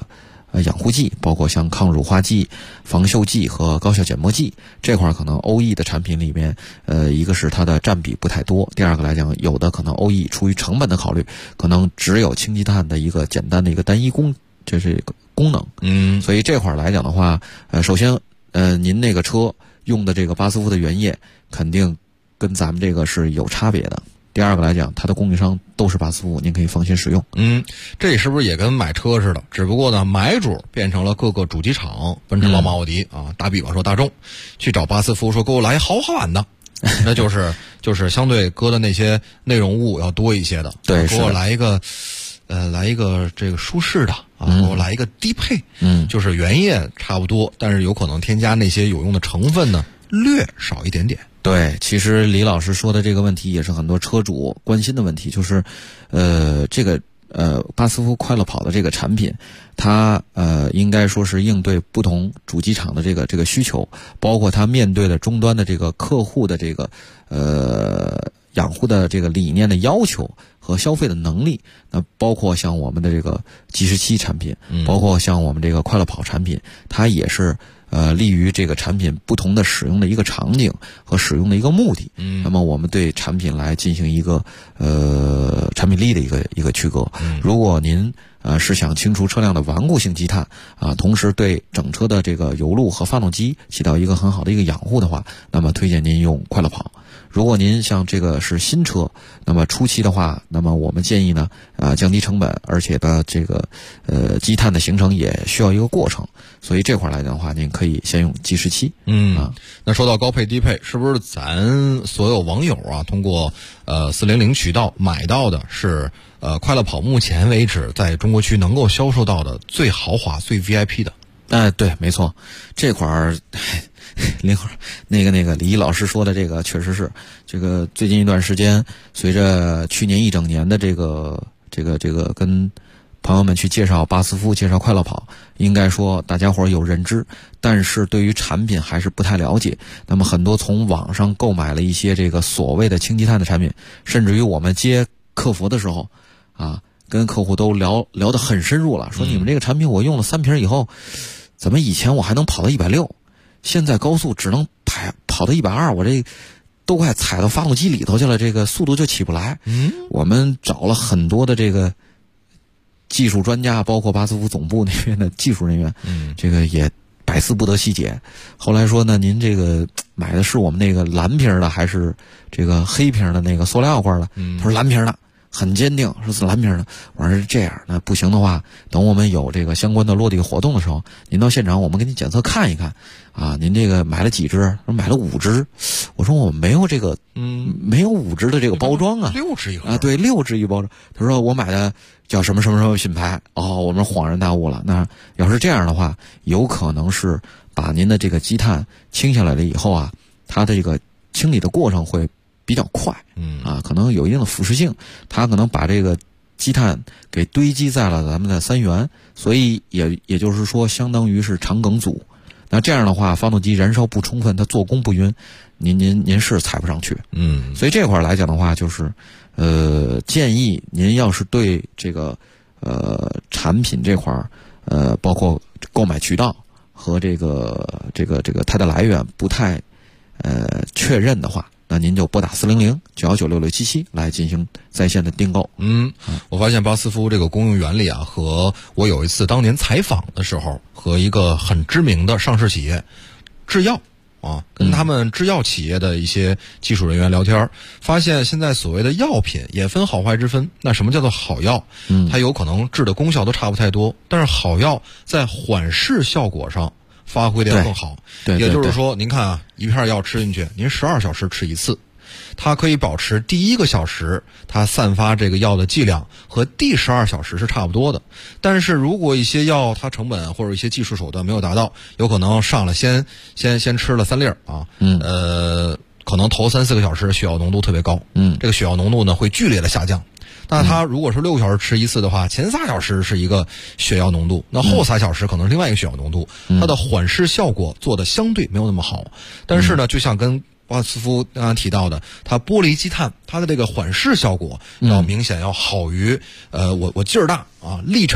养护剂，包括像抗乳化剂、防锈剂和高效减膜剂这块，可能欧易的产品里面，一个是它的占比不太多，第二个来讲，有的可能欧易出于成本的考虑，可能只有氢积碳的一个简单的一个单一功能。所以这块来讲的话，首先，您那个车用的这个巴斯夫的原液肯定跟咱们这个是有差别的。第二个来讲，它的供应商都是巴斯夫，您可以放心使用。 这是不是也跟买车似的？只不过呢，买主变成了各个主机厂，奔驰、宝马、奥迪啊。打比方说，大众去找巴斯夫说给我来豪华版的，那就是相对搁的那些内容物要多一些的。 对， 给我来一个这个舒适的啊，给我来一个低配。就是原液差不多，但是有可能添加那些有用的成分呢，略少一点点。 对，其实李老师说的这个问题也是很多车主关心的问题，就是这个巴斯夫快乐跑的这个产品，它应该说是应对不同主机厂的这个需求，包括它面对的终端的这个客户的这个养护的这个理念的要求和消费的能力。那包括像我们的这个G17产品，包括像我们这个快乐跑产品，它也是利于这个产品不同的使用的一个场景和使用的一个目的。那么我们对产品来进行一个产品力的一个区隔。如果您是想清除车辆的顽固性积碳啊，同时对整车的这个油路和发动机起到一个很好的一个养护的话，那么推荐您用快乐跑。如果您像这个是新车，那么初期的话，那么我们建议呢，降低成本，而且的这个积碳的形成也需要一个过程，所以这块来讲的话，您可以先用G17。 那说到高配低配，是不是咱所有网友啊，通过400渠道买到的是快乐跑目前为止在中国区能够销售到的最豪华、最 VIP 的？ 对，没错，这块儿。那个李老师说的这个确实是，这个最近一段时间，随着去年一整年的这个跟朋友们去介绍巴斯夫、介绍快乐跑，应该说大家伙有认知，但是对于产品还是不太了解。那么很多从网上购买了一些这个所谓的氢积碳的产品，甚至于我们接客服的时候啊，跟客户都聊得很深入了，说你们这个产品我用了3瓶以后，怎么以前我还能跑到160？现在高速只能跑到120，我这都快踩到发动机里头去了，这个速度就起不来。我们找了很多的这个技术专家，包括巴斯夫总部那边的技术人员，这个也百思不得其解。后来说呢，您这个买的是我们那个蓝瓶的，还是这个黑瓶的那个塑料罐的？他说蓝瓶的。很坚定，说是蓝瓶的。我说是这样，那不行的话，等我们有这个相关的落地活动的时候，您到现场，我们给您检测看一看。啊，您这个买了几支？说买了5支。我说我没有这个，没有5支的这个包装啊。 6支一盒啊，对，6支一包装。他说我买的叫什么什么什么品牌。我们恍然大悟了。那要是这样的话，有可能是把您的这个积碳清下来了以后啊，它的这个清理的过程会比较快，可能有一定的腐蚀性，它可能把这个积碳给堆积在了咱们的3元，所以也就是说，相当于是肠梗阻。那这样的话，发动机燃烧不充分，它做工不匀，您是踩不上去。所以这块来讲的话，就是建议您要是对这个产品这块包括购买渠道和这个它的来源不太确认的话，那您就拨打400-919-6677来进行在线的订购。 我发现巴斯夫这个功用原理啊，和我有一次当年采访的时候，和一个很知名的上市企业制药啊，跟他们制药企业的一些技术人员聊天，发现现在所谓的药品也分好坏之分。那什么叫做好药？它有可能治的功效都差不太多，但是好药在缓释效果上发挥的要更好。 对， 也就是说，您看啊，一片药吃进去，您12小时吃一次，它可以保持第1个小时它散发这个药的剂量和第12小时是差不多的。但是如果一些药它成本或者一些技术手段没有达到，有可能上了先吃了3粒啊，可能头3-4个小时血药浓度特别高，这个血药浓度呢会剧烈的下降。那它如果是6个小时吃一次的话，前3小时是一个血药浓度，那后3小时可能是另外一个血药浓度，它的缓释效果做的相对没有那么好。但是呢，就像跟巴斯夫刚刚提到的，它玻璃积碳，它的这个缓释效果要明显要好于我劲儿大啊，力沉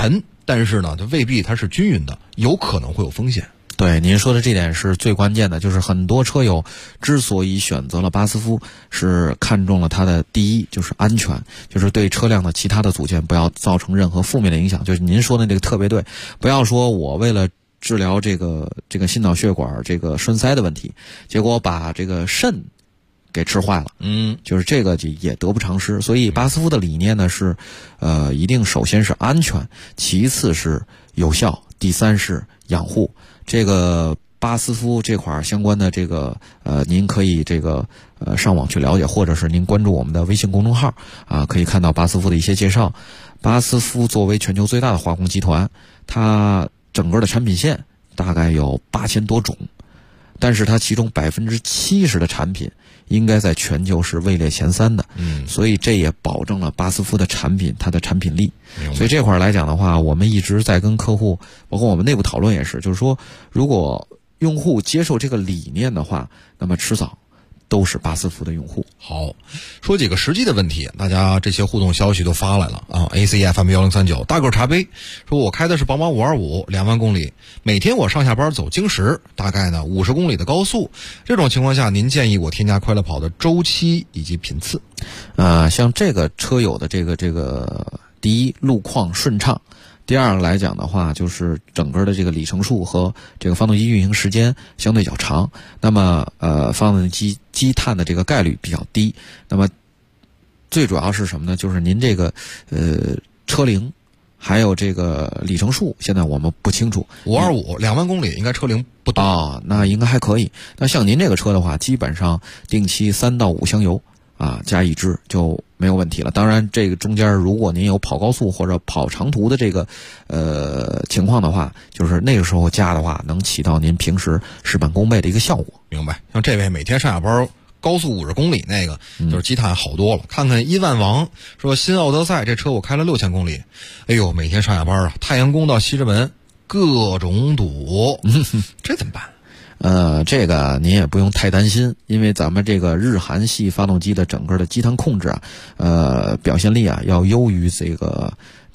但是呢，它未必它是均匀的，有可能会有风险。 对，您说的这点是最关键的，就是很多车友之所以选择了巴斯夫，是看中了它的第一就是安全，就是对车辆的其他的组件不要造成任何负面的影响。就是您说的这个特别对，不要说我为了治疗这个心脑血管这个栓塞的问题，结果把这个肾给吃坏了，就是这个也得不偿失。所以巴斯夫的理念呢是，一定首先是安全，其次是有效，第三是养护。这个巴斯夫这块相关的这个您可以上网去了解，或者是您关注我们的微信公众号啊，可以看到巴斯夫的一些介绍。巴斯夫作为全球最大的化工集团，它整个的产品线大概有8000多种，但是它其中70%的产品应该在全球是位列前3的，所以这也保证了巴斯夫的产品它的产品力。所以这块来讲的话，我们一直在跟客户，包括我们内部讨论也是，就是说，如果用户接受这个理念的话，那么迟早都是巴斯夫的用户。 好，说几个实际的问题，大家这些互动消息都发来了啊。ACFM1039大个茶杯说，我开的是宝马525，2万公里，每天我上下班走京石，大概呢50公里的高速，这种情况下，您建议我添加快乐跑的周期以及频次？ 像这个车友的这个第一，路况顺畅。第二来讲的话，就是整个的这个里程数和这个发动机运行时间相对较长，那么发动机积碳的这个概率比较低。那么最主要是什么呢？就是您这个车龄还有这个里程数，现在我们不清楚。 525，2万公里应该车龄不多那应该还可以。那像您这个车的话，基本上定期3到5箱油加一支就没有问题了。当然这个中间如果您有跑高速或者跑长途的这个情况的话，就是那个时候加的话，能起到您平时事半功倍的一个效果。 明白。像这位每天上下班高速50公里那个，就是积碳好多了。看看1万王说，新奥德赛这车我开了6000公里，哎呦，每天上下班太阳宫到西直门各种堵，这怎么办？ 这个您也不用太担心，因为咱们这个日韩系发动机的整个的积碳控制表现力要优于这个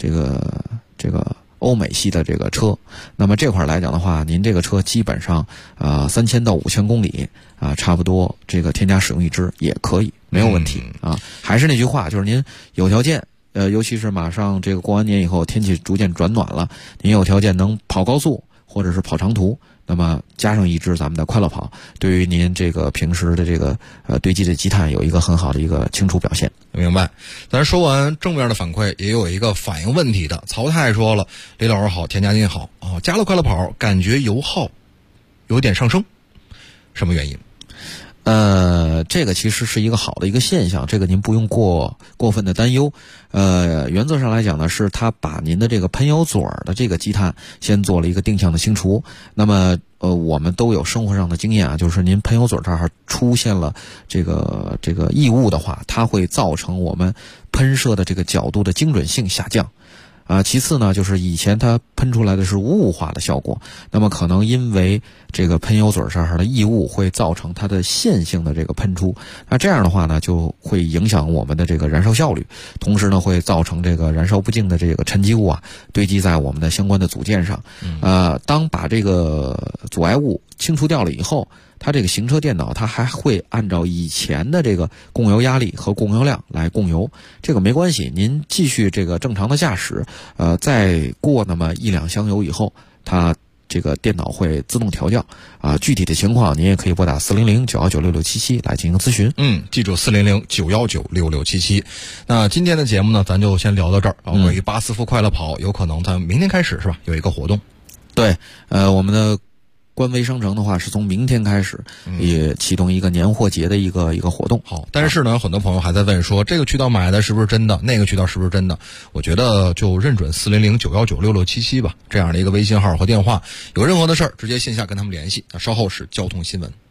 欧美系的这个车。那么这块来讲的话，您这个车基本上3000到5000公里差不多这个添加使用一支也可以，没有问题还是那句话，就是您有条件尤其是马上这个过完年以后，天气逐渐转暖了，您有条件能跑高速或者是跑长途，那么加上一支咱们的快乐跑，对于您这个平时的这个堆积的积碳有一个很好的一个清除表现。 明白。咱说完正面的反馈，也有一个反映问题的。曹太说了，李老师好，田家您好加了快乐跑，感觉油耗有点上升，什么原因？ 这个其实是一个好的一个现象，这个您不用过分的担忧。原则上来讲呢，是它把您的这个喷油嘴的这个积碳先做了一个定向的清除。那么我们都有生活上的经验就是您喷油嘴这儿出现了这个异物的话，它会造成我们喷射的这个角度的精准性下降。其次呢，就是以前它喷出来的是雾化的效果，那么可能因为这个喷油嘴上的异物会造成它的线性的这个喷出，那这样的话呢，就会影响我们的这个燃烧效率，同时呢会造成这个燃烧不尽的这个沉积物堆积在我们的相关的组件上。当把这个阻碍物清除掉了以后，它这个行车电脑它还会按照以前的这个供油压力和供油量来供油，这个没关系，您继续这个正常的驾驶，再过那么1-2箱油以后，它这个电脑会自动调教具体的情况您也可以拨打400-919-6677来进行咨询。 记住400-919-6677。那今天的节目呢，咱就先聊到这儿关于巴斯夫快乐跑，有可能它明天开始是吧？有一个活动。 对，我们的官微商城的话是从明天开始也启动一个年货节的一个活动。 好，但是呢，很多朋友还在问说，这个渠道买的是不是真的，那个渠道是不是真的？我觉得就认准400-919-6677吧，这样的一个微信号和电话，有任何的事儿直接线下跟他们联系。那稍后是交通新闻。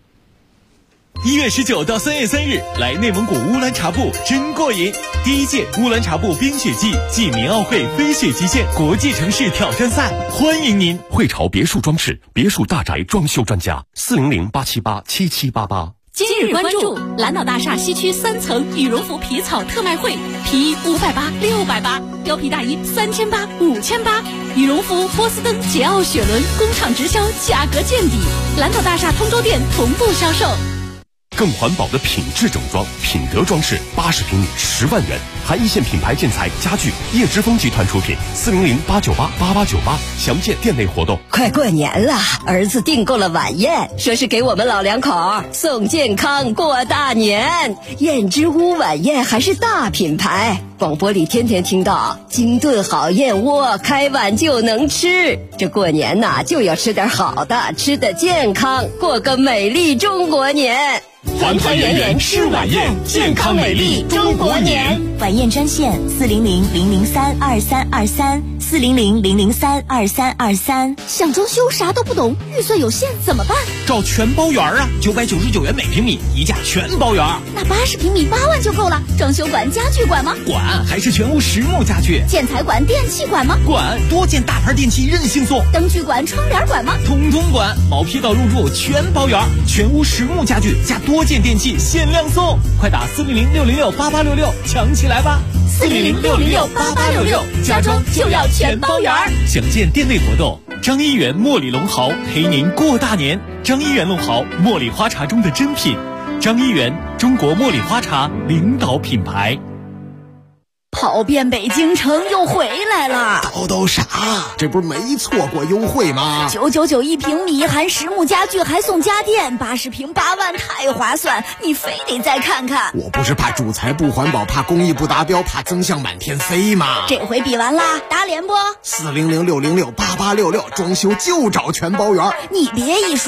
1月19到3月3日，来内蒙古乌兰察布真过瘾！第1届乌兰察布冰雪季暨民奥会飞雪极限国际城市挑战赛，欢迎您！ 汇潮别墅装饰，别墅大宅装修专家，400-878-7788。 今日关注蓝岛大厦西区3层羽绒服皮草特卖会， 皮衣580、680，貂皮大衣3800、5800，羽绒服、波司登、桀骜、雪伦工厂直销，价格见底。蓝岛大厦通州店同步销售。 更环保的品质整装，品德装饰，80平米10万元，含一线品牌建材家具，叶之峰集团出品，400-898-8898，详见店内活动。 快过年了，儿子订购了晚宴，说是给我们老两口送健康过大年。燕之屋晚宴还是大品牌，广播里天天听到金炖好燕窝，开碗就能吃。这过年呐，就要吃点好的，吃得健康，过个美丽中国年。 团团圆圆吃晚宴，健康美丽中国年。晚宴专线400-003-2323，400-003-2323。 想装修啥都不懂，预算有限怎么办？ 找全包圆啊，999元每平米，一价全包圆。 那80平米8万就够了。装修管、家具管吗？ 管，还是全屋实木家具。 建材管、电器管吗？ 管，多件大牌电器任性送。 灯具管、窗帘管吗？ 通通管，毛坯到入住全包圆，全屋实木家具加多件电器限量送，快打400-606-8866抢起来吧 ！400-606-8866，家装就要全包圆。 详见店内活动。张一元茉莉龙毫陪您过大年。张一元龙毫，茉莉花茶中的珍品。张一元，中国茉莉花茶领导品牌。 跑遍北京城又回来了， 叨叨啥？这不是没错过优惠吗 ？999一平米，含实木家具还送家电，80平8万，太划算！你非得再看看。 我不是怕主材不环保，怕工艺不达标，怕增项满天飞吗？ 这回比完啦，打脸不？ 400-606-8866，装修就找全包圆。 你别一说